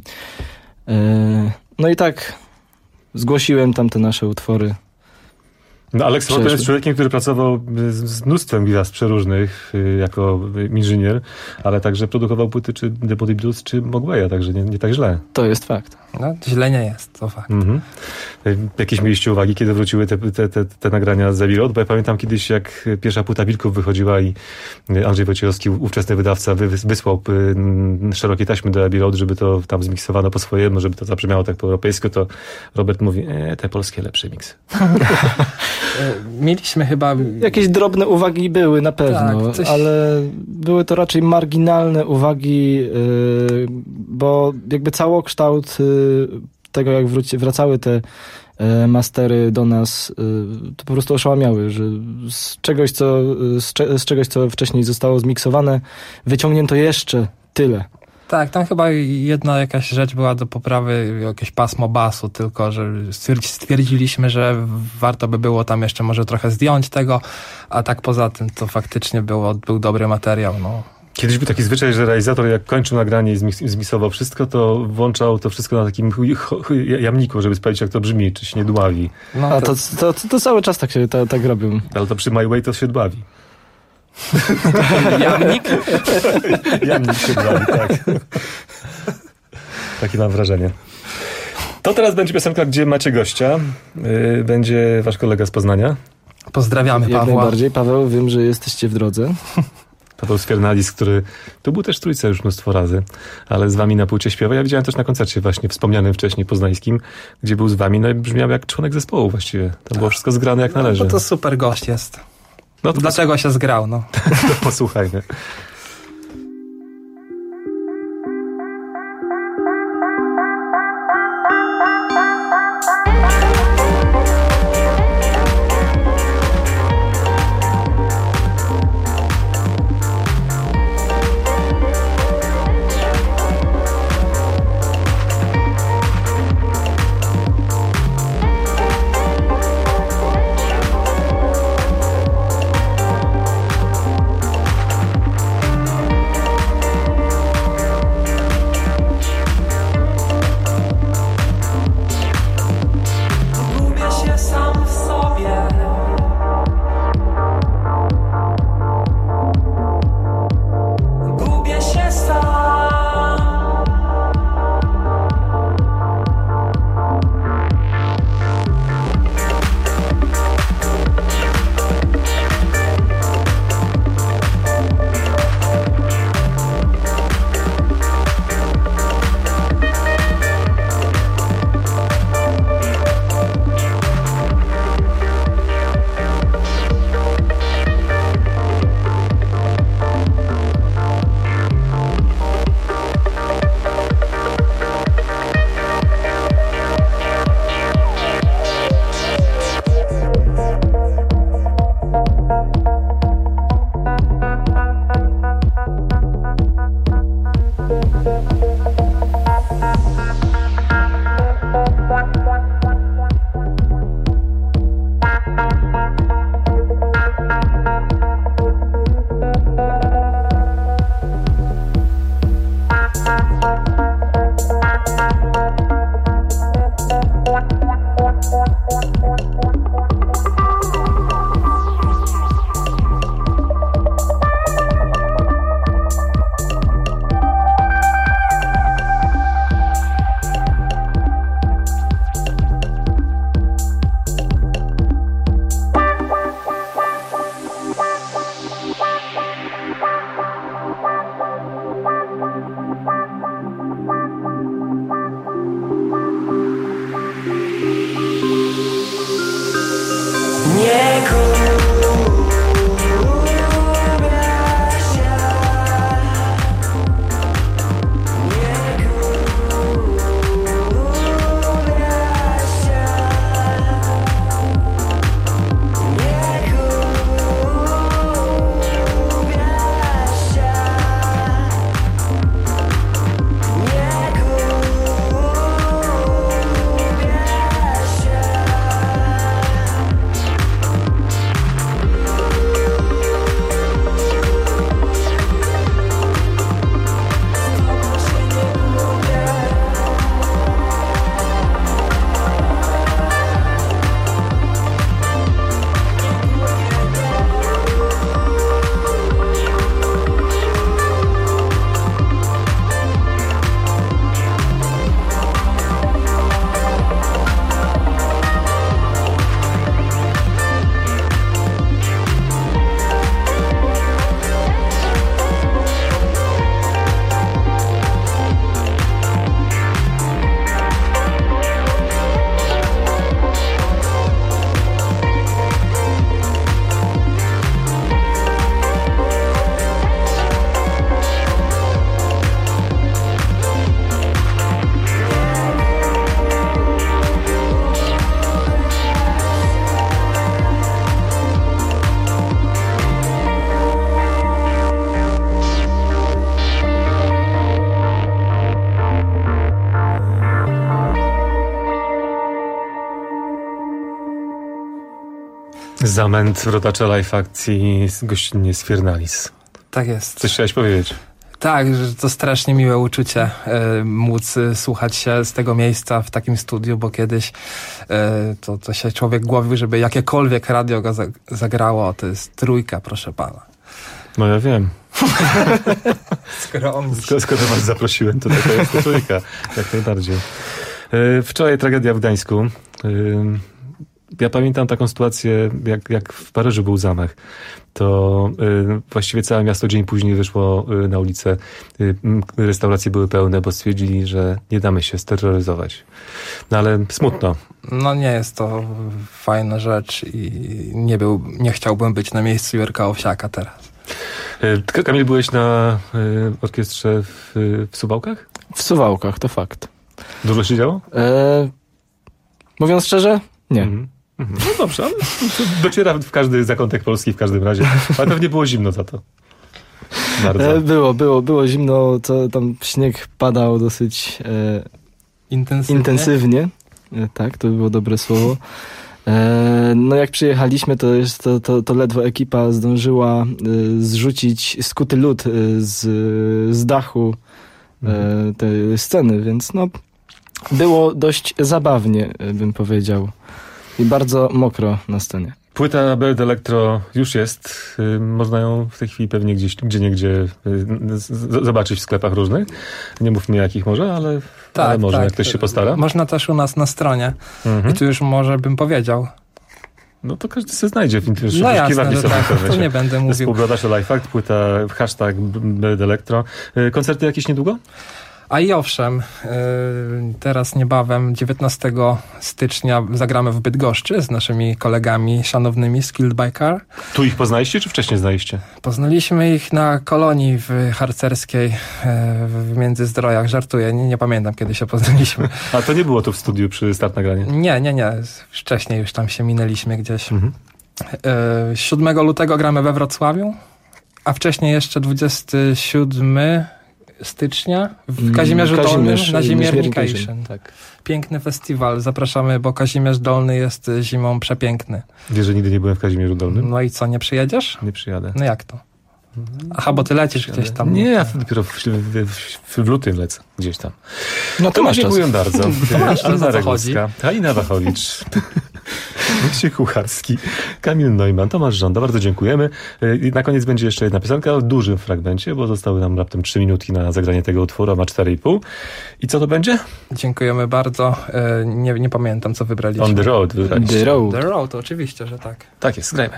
No i tak zgłosiłem tam te nasze utwory. No, Alex Rotem jest człowiekiem, który pracował z mnóstwem gwiazd przeróżnych jako inżynier, ale także produkował płyty czy The Body Blues, czy Mogwaya, także nie, nie tak źle. To jest fakt. No, źle nie jest, to fakt. Mhm. Jakieś mieliście uwagi, kiedy wróciły te, te, te, te nagrania z Abbey Road? Bo ja pamiętam kiedyś, jak pierwsza płyta Wilków wychodziła i Andrzej Wojciechowski, ówczesny wydawca, wysłał szerokie taśmy do Abbey Road, żeby to tam zmiksowano po swojemu, żeby to zabrzmiało tak po europejsku, to Robert mówi, e, te polskie lepsze miksy. Mieliśmy chyba... Jakieś drobne uwagi były na pewno, tak, coś... ale były to raczej marginalne uwagi, yy, bo jakby całokształt yy, tego, jak wróci, wracały te yy, mastery do nas, yy, to po prostu oszałamiały, że z czegoś, co, z, cze- z czegoś, co wcześniej zostało zmiksowane, wyciągnięto jeszcze tyle. Tak, tam chyba jedna jakaś rzecz była do poprawy, jakieś pasmo basu, tylko że stwierdziliśmy, że warto by było tam jeszcze może trochę zdjąć tego, a tak poza tym to faktycznie było, był dobry materiał. No. Kiedyś był taki zwyczaj, że realizator jak kończył nagranie i zmiksował wszystko, to włączał to wszystko na takim jamniku, żeby sprawdzić, jak to brzmi, czy się nie dławi. No, a to, to, to, to cały czas tak się to, tak robią. Ale to przy My Way to się dławi. Jamnik? Jamnik się dławi, tak. Takie mam wrażenie. To teraz będzie piosenka, gdzie macie gościa. Yy, będzie wasz kolega z Poznania. Pozdrawiamy Pawła. Jak najbardziej. Paweł, wiem, że jesteście w drodze. Paweł Sfiernalis, który tu był też w Trójce już mnóstwo razy, ale z wami na płycie śpiewa. Ja widziałem też na koncercie właśnie wspomnianym wcześniej poznańskim, gdzie był z wami, no i brzmiał jak członek zespołu właściwie. Tam było wszystko zgrane jak należy. No, bo to super gość jest. No to Dlaczego pos... się zgrał, no. To posłuchajmy. Zamęt w rodacza live akcji gościnnie z Firnalis. Tak jest. Coś chciałeś powiedzieć? Tak, że to strasznie miłe uczucie y, móc y, słuchać się z tego miejsca w takim studiu, bo kiedyś y, to, to się człowiek głowił, żeby jakiekolwiek radio go za, zagrało. To jest trójka, proszę pana. No ja wiem. Skoro on... Skoro, skoro was zaprosiłem, to taka jest to trójka. Jak najbardziej. Y, wczoraj tragedia w Gdańsku. Y, Ja pamiętam taką sytuację, jak, jak w Paryżu był zamach, to y, właściwie całe miasto dzień później wyszło y, na ulicę. Y, restauracje były pełne, bo stwierdzili, że nie damy się steroryzować. No ale smutno. No nie jest to fajna rzecz i nie, był, nie chciałbym być na miejscu Jurka Owsiaka teraz. Y, Kamil, byłeś na y, orkiestrze w, w Suwałkach? W Suwałkach, to fakt. Dużo się działo? E, mówiąc szczerze, nie. Mhm. No dobrze, ale dociera w każdy zakątek Polski w każdym razie. Ale pewnie było zimno za to. Bardzo. E, było, było, było zimno, to tam śnieg padał dosyć e, intensywnie. intensywnie. E, tak, to było dobre słowo. E, no jak przyjechaliśmy, to, jest, to, to, to ledwo ekipa zdążyła e, zrzucić skuty lód e, z, z dachu e, tej sceny, więc no było dość zabawnie, bym powiedział. I bardzo mokro na scenie. Płyta Bird Electro już jest. Y, można ją w tej chwili pewnie gdzieś, gdzie niegdzie y, z, zobaczyć w sklepach różnych. Nie mówmy jakich może, ale, tak, ale może, tak. jak ktoś się postara. Można też u nas na stronie. Mhm. I tu już może bym powiedział. No to każdy sobie znajdzie w internecie. No jasne, że tak, to nie będę mówił. Współbrodacz o Life Act, płyta hashtag Bird Electro. Y, koncerty jakieś niedługo? A i owszem, yy, teraz niebawem dziewiętnastego stycznia zagramy w Bydgoszczy z naszymi kolegami szanownymi Skilled by Car. Tu ich poznaliście, czy wcześniej znaliście? Poznaliśmy ich na kolonii w harcerskiej yy, w Międzyzdrojach. Żartuję, nie, nie pamiętam kiedy się poznaliśmy. A to nie było tu w studiu przy Start Nagranie? Nie, nie, nie. Wcześniej już tam się minęliśmy gdzieś. Mhm. Yy, siódmego lutego gramy we Wrocławiu, a wcześniej jeszcze dwudziestego siódmego stycznia w Kazimierzu Dolnym na Zimiernication. Tak. Piękny festiwal. Zapraszamy, bo Kazimierz Dolny jest zimą przepiękny. Wiesz, że nigdy nie byłem w Kazimierzu Dolnym? No i co, nie przyjedziesz? Nie przyjadę. No jak to? Aha, bo ty lecisz gdzieś tam. Nie, ja dopiero w, w, w, w lutym lecę. Gdzieś tam. No to, to masz dziękuję bardzo. To masz, Anna Regulska, Halina Wachowicz, Wojciech Kucharski, Kamil Neumann, Tomasz Żąda. Bardzo dziękujemy. I na koniec będzie jeszcze jedna piosenka o dużym fragmencie, bo zostały nam raptem trzy minutki na zagranie tego utworu, a ma cztery i pół. I co to będzie? Dziękujemy bardzo. Nie, nie pamiętam, co wybraliśmy. On the Road wybraliście. The Road. The Road, oczywiście, że tak. Tak jest, grajmy.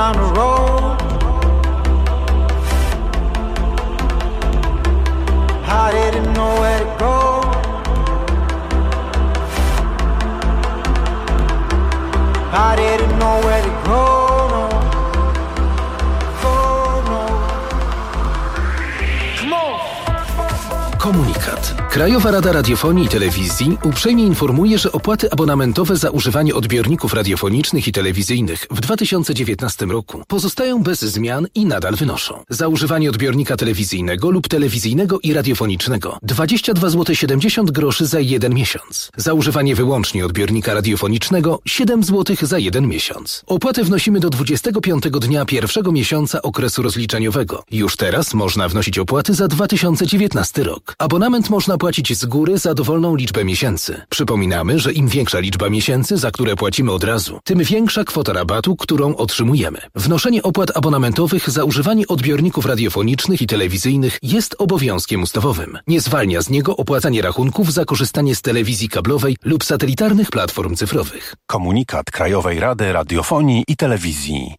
down the road. I didn't know where to go. I didn't know where to go, no. Go, no. Come on. Komunikat. Krajowa Rada Radiofonii i Telewizji uprzejmie informuje, że opłaty abonamentowe za używanie odbiorników radiofonicznych i telewizyjnych w dwa tysiące dziewiętnastym roku pozostają bez zmian i nadal wynoszą. Za używanie odbiornika telewizyjnego lub telewizyjnego i radiofonicznego dwadzieścia dwa złote siedemdziesiąt groszy za jeden miesiąc. Za używanie wyłącznie odbiornika radiofonicznego siedem złotych za jeden miesiąc. Opłaty wnosimy do dwudziestego piątego dnia pierwszego miesiąca okresu rozliczeniowego. Już teraz można wnosić opłaty za dwa tysiące dziewiętnasty rok. Abonament można płacić z góry za dowolną liczbę miesięcy. Przypominamy, że im większa liczba miesięcy, za które płacimy od razu, tym większa kwota rabatu, którą otrzymujemy. Wnoszenie opłat abonamentowych za używanie odbiorników radiofonicznych i telewizyjnych jest obowiązkiem ustawowym. Nie zwalnia z niego opłacanie rachunków za korzystanie z telewizji kablowej lub satelitarnych platform cyfrowych. Komunikat Krajowej Rady Radiofonii i Telewizji.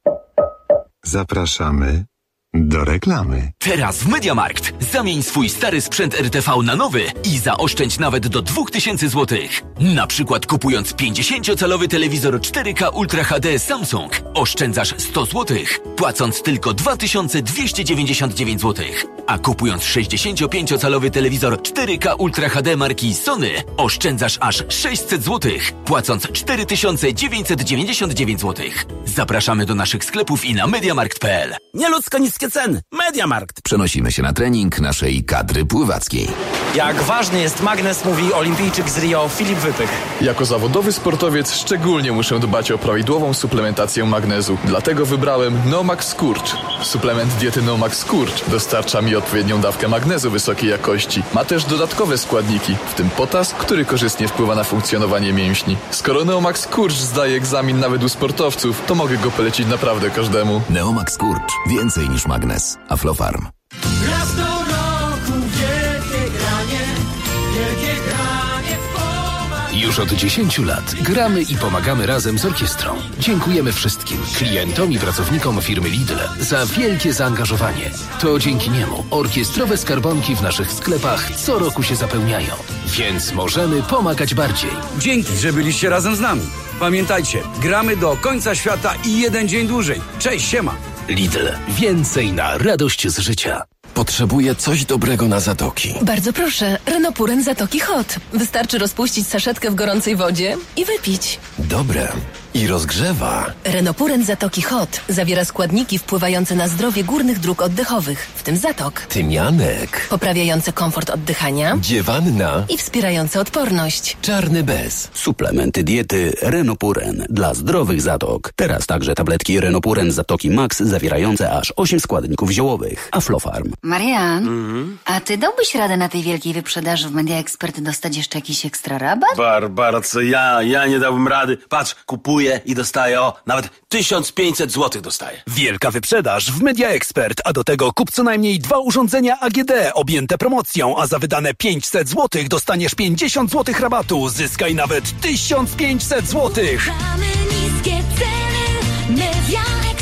Zapraszamy do reklamy. Teraz w MediaMarkt zamień swój stary sprzęt R T V na nowy i zaoszczędź nawet do dwa tysiące złotych. Na przykład kupując pięćdziesięciocalowy telewizor cztery K Ultra H D Samsung oszczędzasz sto złotych, płacąc tylko dwa tysiące dwieście dziewięćdziesiąt dziewięć złotych. A kupując sześćdziesięciopięciocalowy telewizor cztery K Ultra H D marki Sony oszczędzasz aż sześćset złotych, płacąc cztery tysiące dziewięćset dziewięćdziesiąt dziewięć złotych. Zapraszamy do naszych sklepów i na mediamarkt kropka p l. Nieludzko niskie ceny. MediaMarkt. Przenosimy się na trening naszej kadry pływackiej. Jak ważny jest magnes, mówi olimpijczyk z Rio Filip Wypych. Jako zawodowy sportowiec szczególnie muszę dbać o prawidłową suplementację magnezu. Dlatego wybrałem Nomax Skurcz. Suplement diety Nomax Skurcz dostarcza mi odpowiednią dawkę magnezu wysokiej jakości. Ma też dodatkowe składniki, w tym potas, który korzystnie wpływa na funkcjonowanie mięśni. Skoro Neomax Skurcz zdaje egzamin nawet u sportowców, to mogę go polecić naprawdę każdemu. Neomax Skurcz. Więcej niż magnes. Aflofarm. Raz do roku wielkie granie, wielkie granie w pomaganie. Już od dziesięciu lat gramy i pomagamy razem z orkiestrą. Dziękujemy wszystkim klientom i pracownikom firmy Lidl za wielkie zaangażowanie. To dzięki niemu orkiestrowe skarbonki w naszych sklepach co roku się zapełniają. Więc możemy pomagać bardziej. Dzięki, że byliście razem z nami. Pamiętajcie, gramy do końca świata i jeden dzień dłużej. Cześć, siema. Lidl. Więcej na radość z życia. Potrzebuję coś dobrego na zatoki. Bardzo proszę, Renopuren Zatoki Hot. Wystarczy rozpuścić saszetkę w gorącej wodzie i wypić. Dobre. I rozgrzewa. Renopuren Zatoki Hot zawiera składniki wpływające na zdrowie górnych dróg oddechowych, w tym zatok. Tymianek. Poprawiające komfort oddychania. Dziewanna. I wspierające odporność. Czarny bez. Suplementy diety Renopuren dla zdrowych zatok. Teraz także tabletki Renopuren Zatoki Max zawierające aż osiem składników ziołowych. Aflofarm. Marian, Mhm. a ty dałbyś radę na tej wielkiej wyprzedaży w Media Expert dostać jeszcze jakiś ekstra rabat? Barbara, co ja? Ja nie dałbym rady. Patrz, kupuję i dostaję, o, nawet tysiąc pięćset złotych dostaję. Wielka wyprzedaż w Media Expert, a do tego kup co najmniej dwa urządzenia A G D objęte promocją, a za wydane pięćset złotych dostaniesz pięćdziesiąt złotych rabatu. Zyskaj nawet tysiąc pięćset złotych. Mamy niskie ceny, Media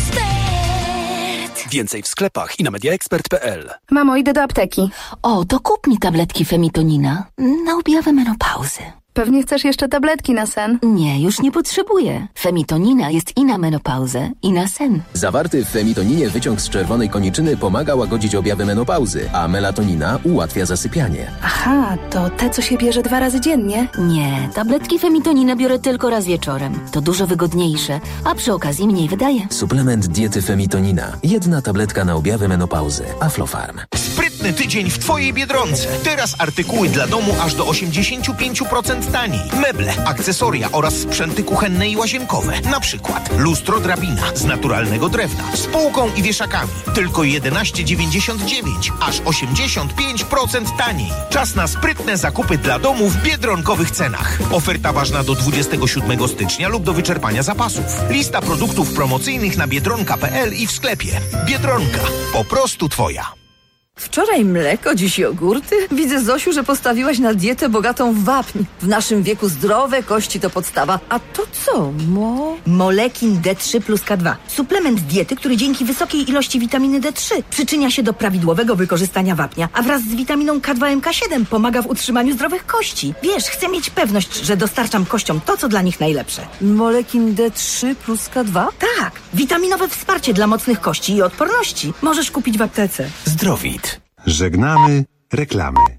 Expert. Więcej w sklepach i na mediaexpert kropka p l. Mamo, idę do apteki. O, to kup mi tabletki Femitonina na objawę menopauzy. Pewnie chcesz jeszcze tabletki na sen. Nie, już nie potrzebuję. Femitonina jest i na menopauzę, i na sen. Zawarty w femitoninie wyciąg z czerwonej koniczyny pomaga łagodzić objawy menopauzy, a melatonina ułatwia zasypianie. Aha, to te, co się bierze dwa razy dziennie? Nie, tabletki Femitonina biorę tylko raz wieczorem. To dużo wygodniejsze, a przy okazji mniej wydaje. Suplement diety Femitonina. Jedna tabletka na objawy menopauzy. Aflofarm. Sprytny tydzień w Twojej Biedronce. Teraz artykuły dla domu aż do osiemdziesiąt pięć procent taniej. Meble, akcesoria oraz sprzęty kuchenne i łazienkowe. Na przykład lustro drabina z naturalnego drewna z półką i wieszakami. Tylko jedenaście dziewięćdziesiąt dziewięć, aż osiemdziesiąt pięć procent taniej. Czas na sprytne zakupy dla domu w biedronkowych cenach. Oferta ważna do dwudziestego siódmego stycznia lub do wyczerpania zapasów. Lista produktów promocyjnych na biedronka kropka p l i w sklepie. Biedronka. Po prostu Twoja. Wczoraj mleko, dziś jogurty? Widzę, Zosiu, że postawiłaś na dietę bogatą w wapń. W naszym wieku zdrowe kości to podstawa. A to co, mo? Molekin D trzy plus K dwa. Suplement diety, który dzięki wysokiej ilości witaminy D trzy przyczynia się do prawidłowego wykorzystania wapnia, a wraz z witaminą K dwa M K siedem pomaga w utrzymaniu zdrowych kości. Wiesz, chcę mieć pewność, że dostarczam kościom to, co dla nich najlepsze. Molekin D trzy plus K dwa? Tak, witaminowe wsparcie dla mocnych kości i odporności. Możesz kupić w aptece. Zdrowit. Żegnamy reklamy.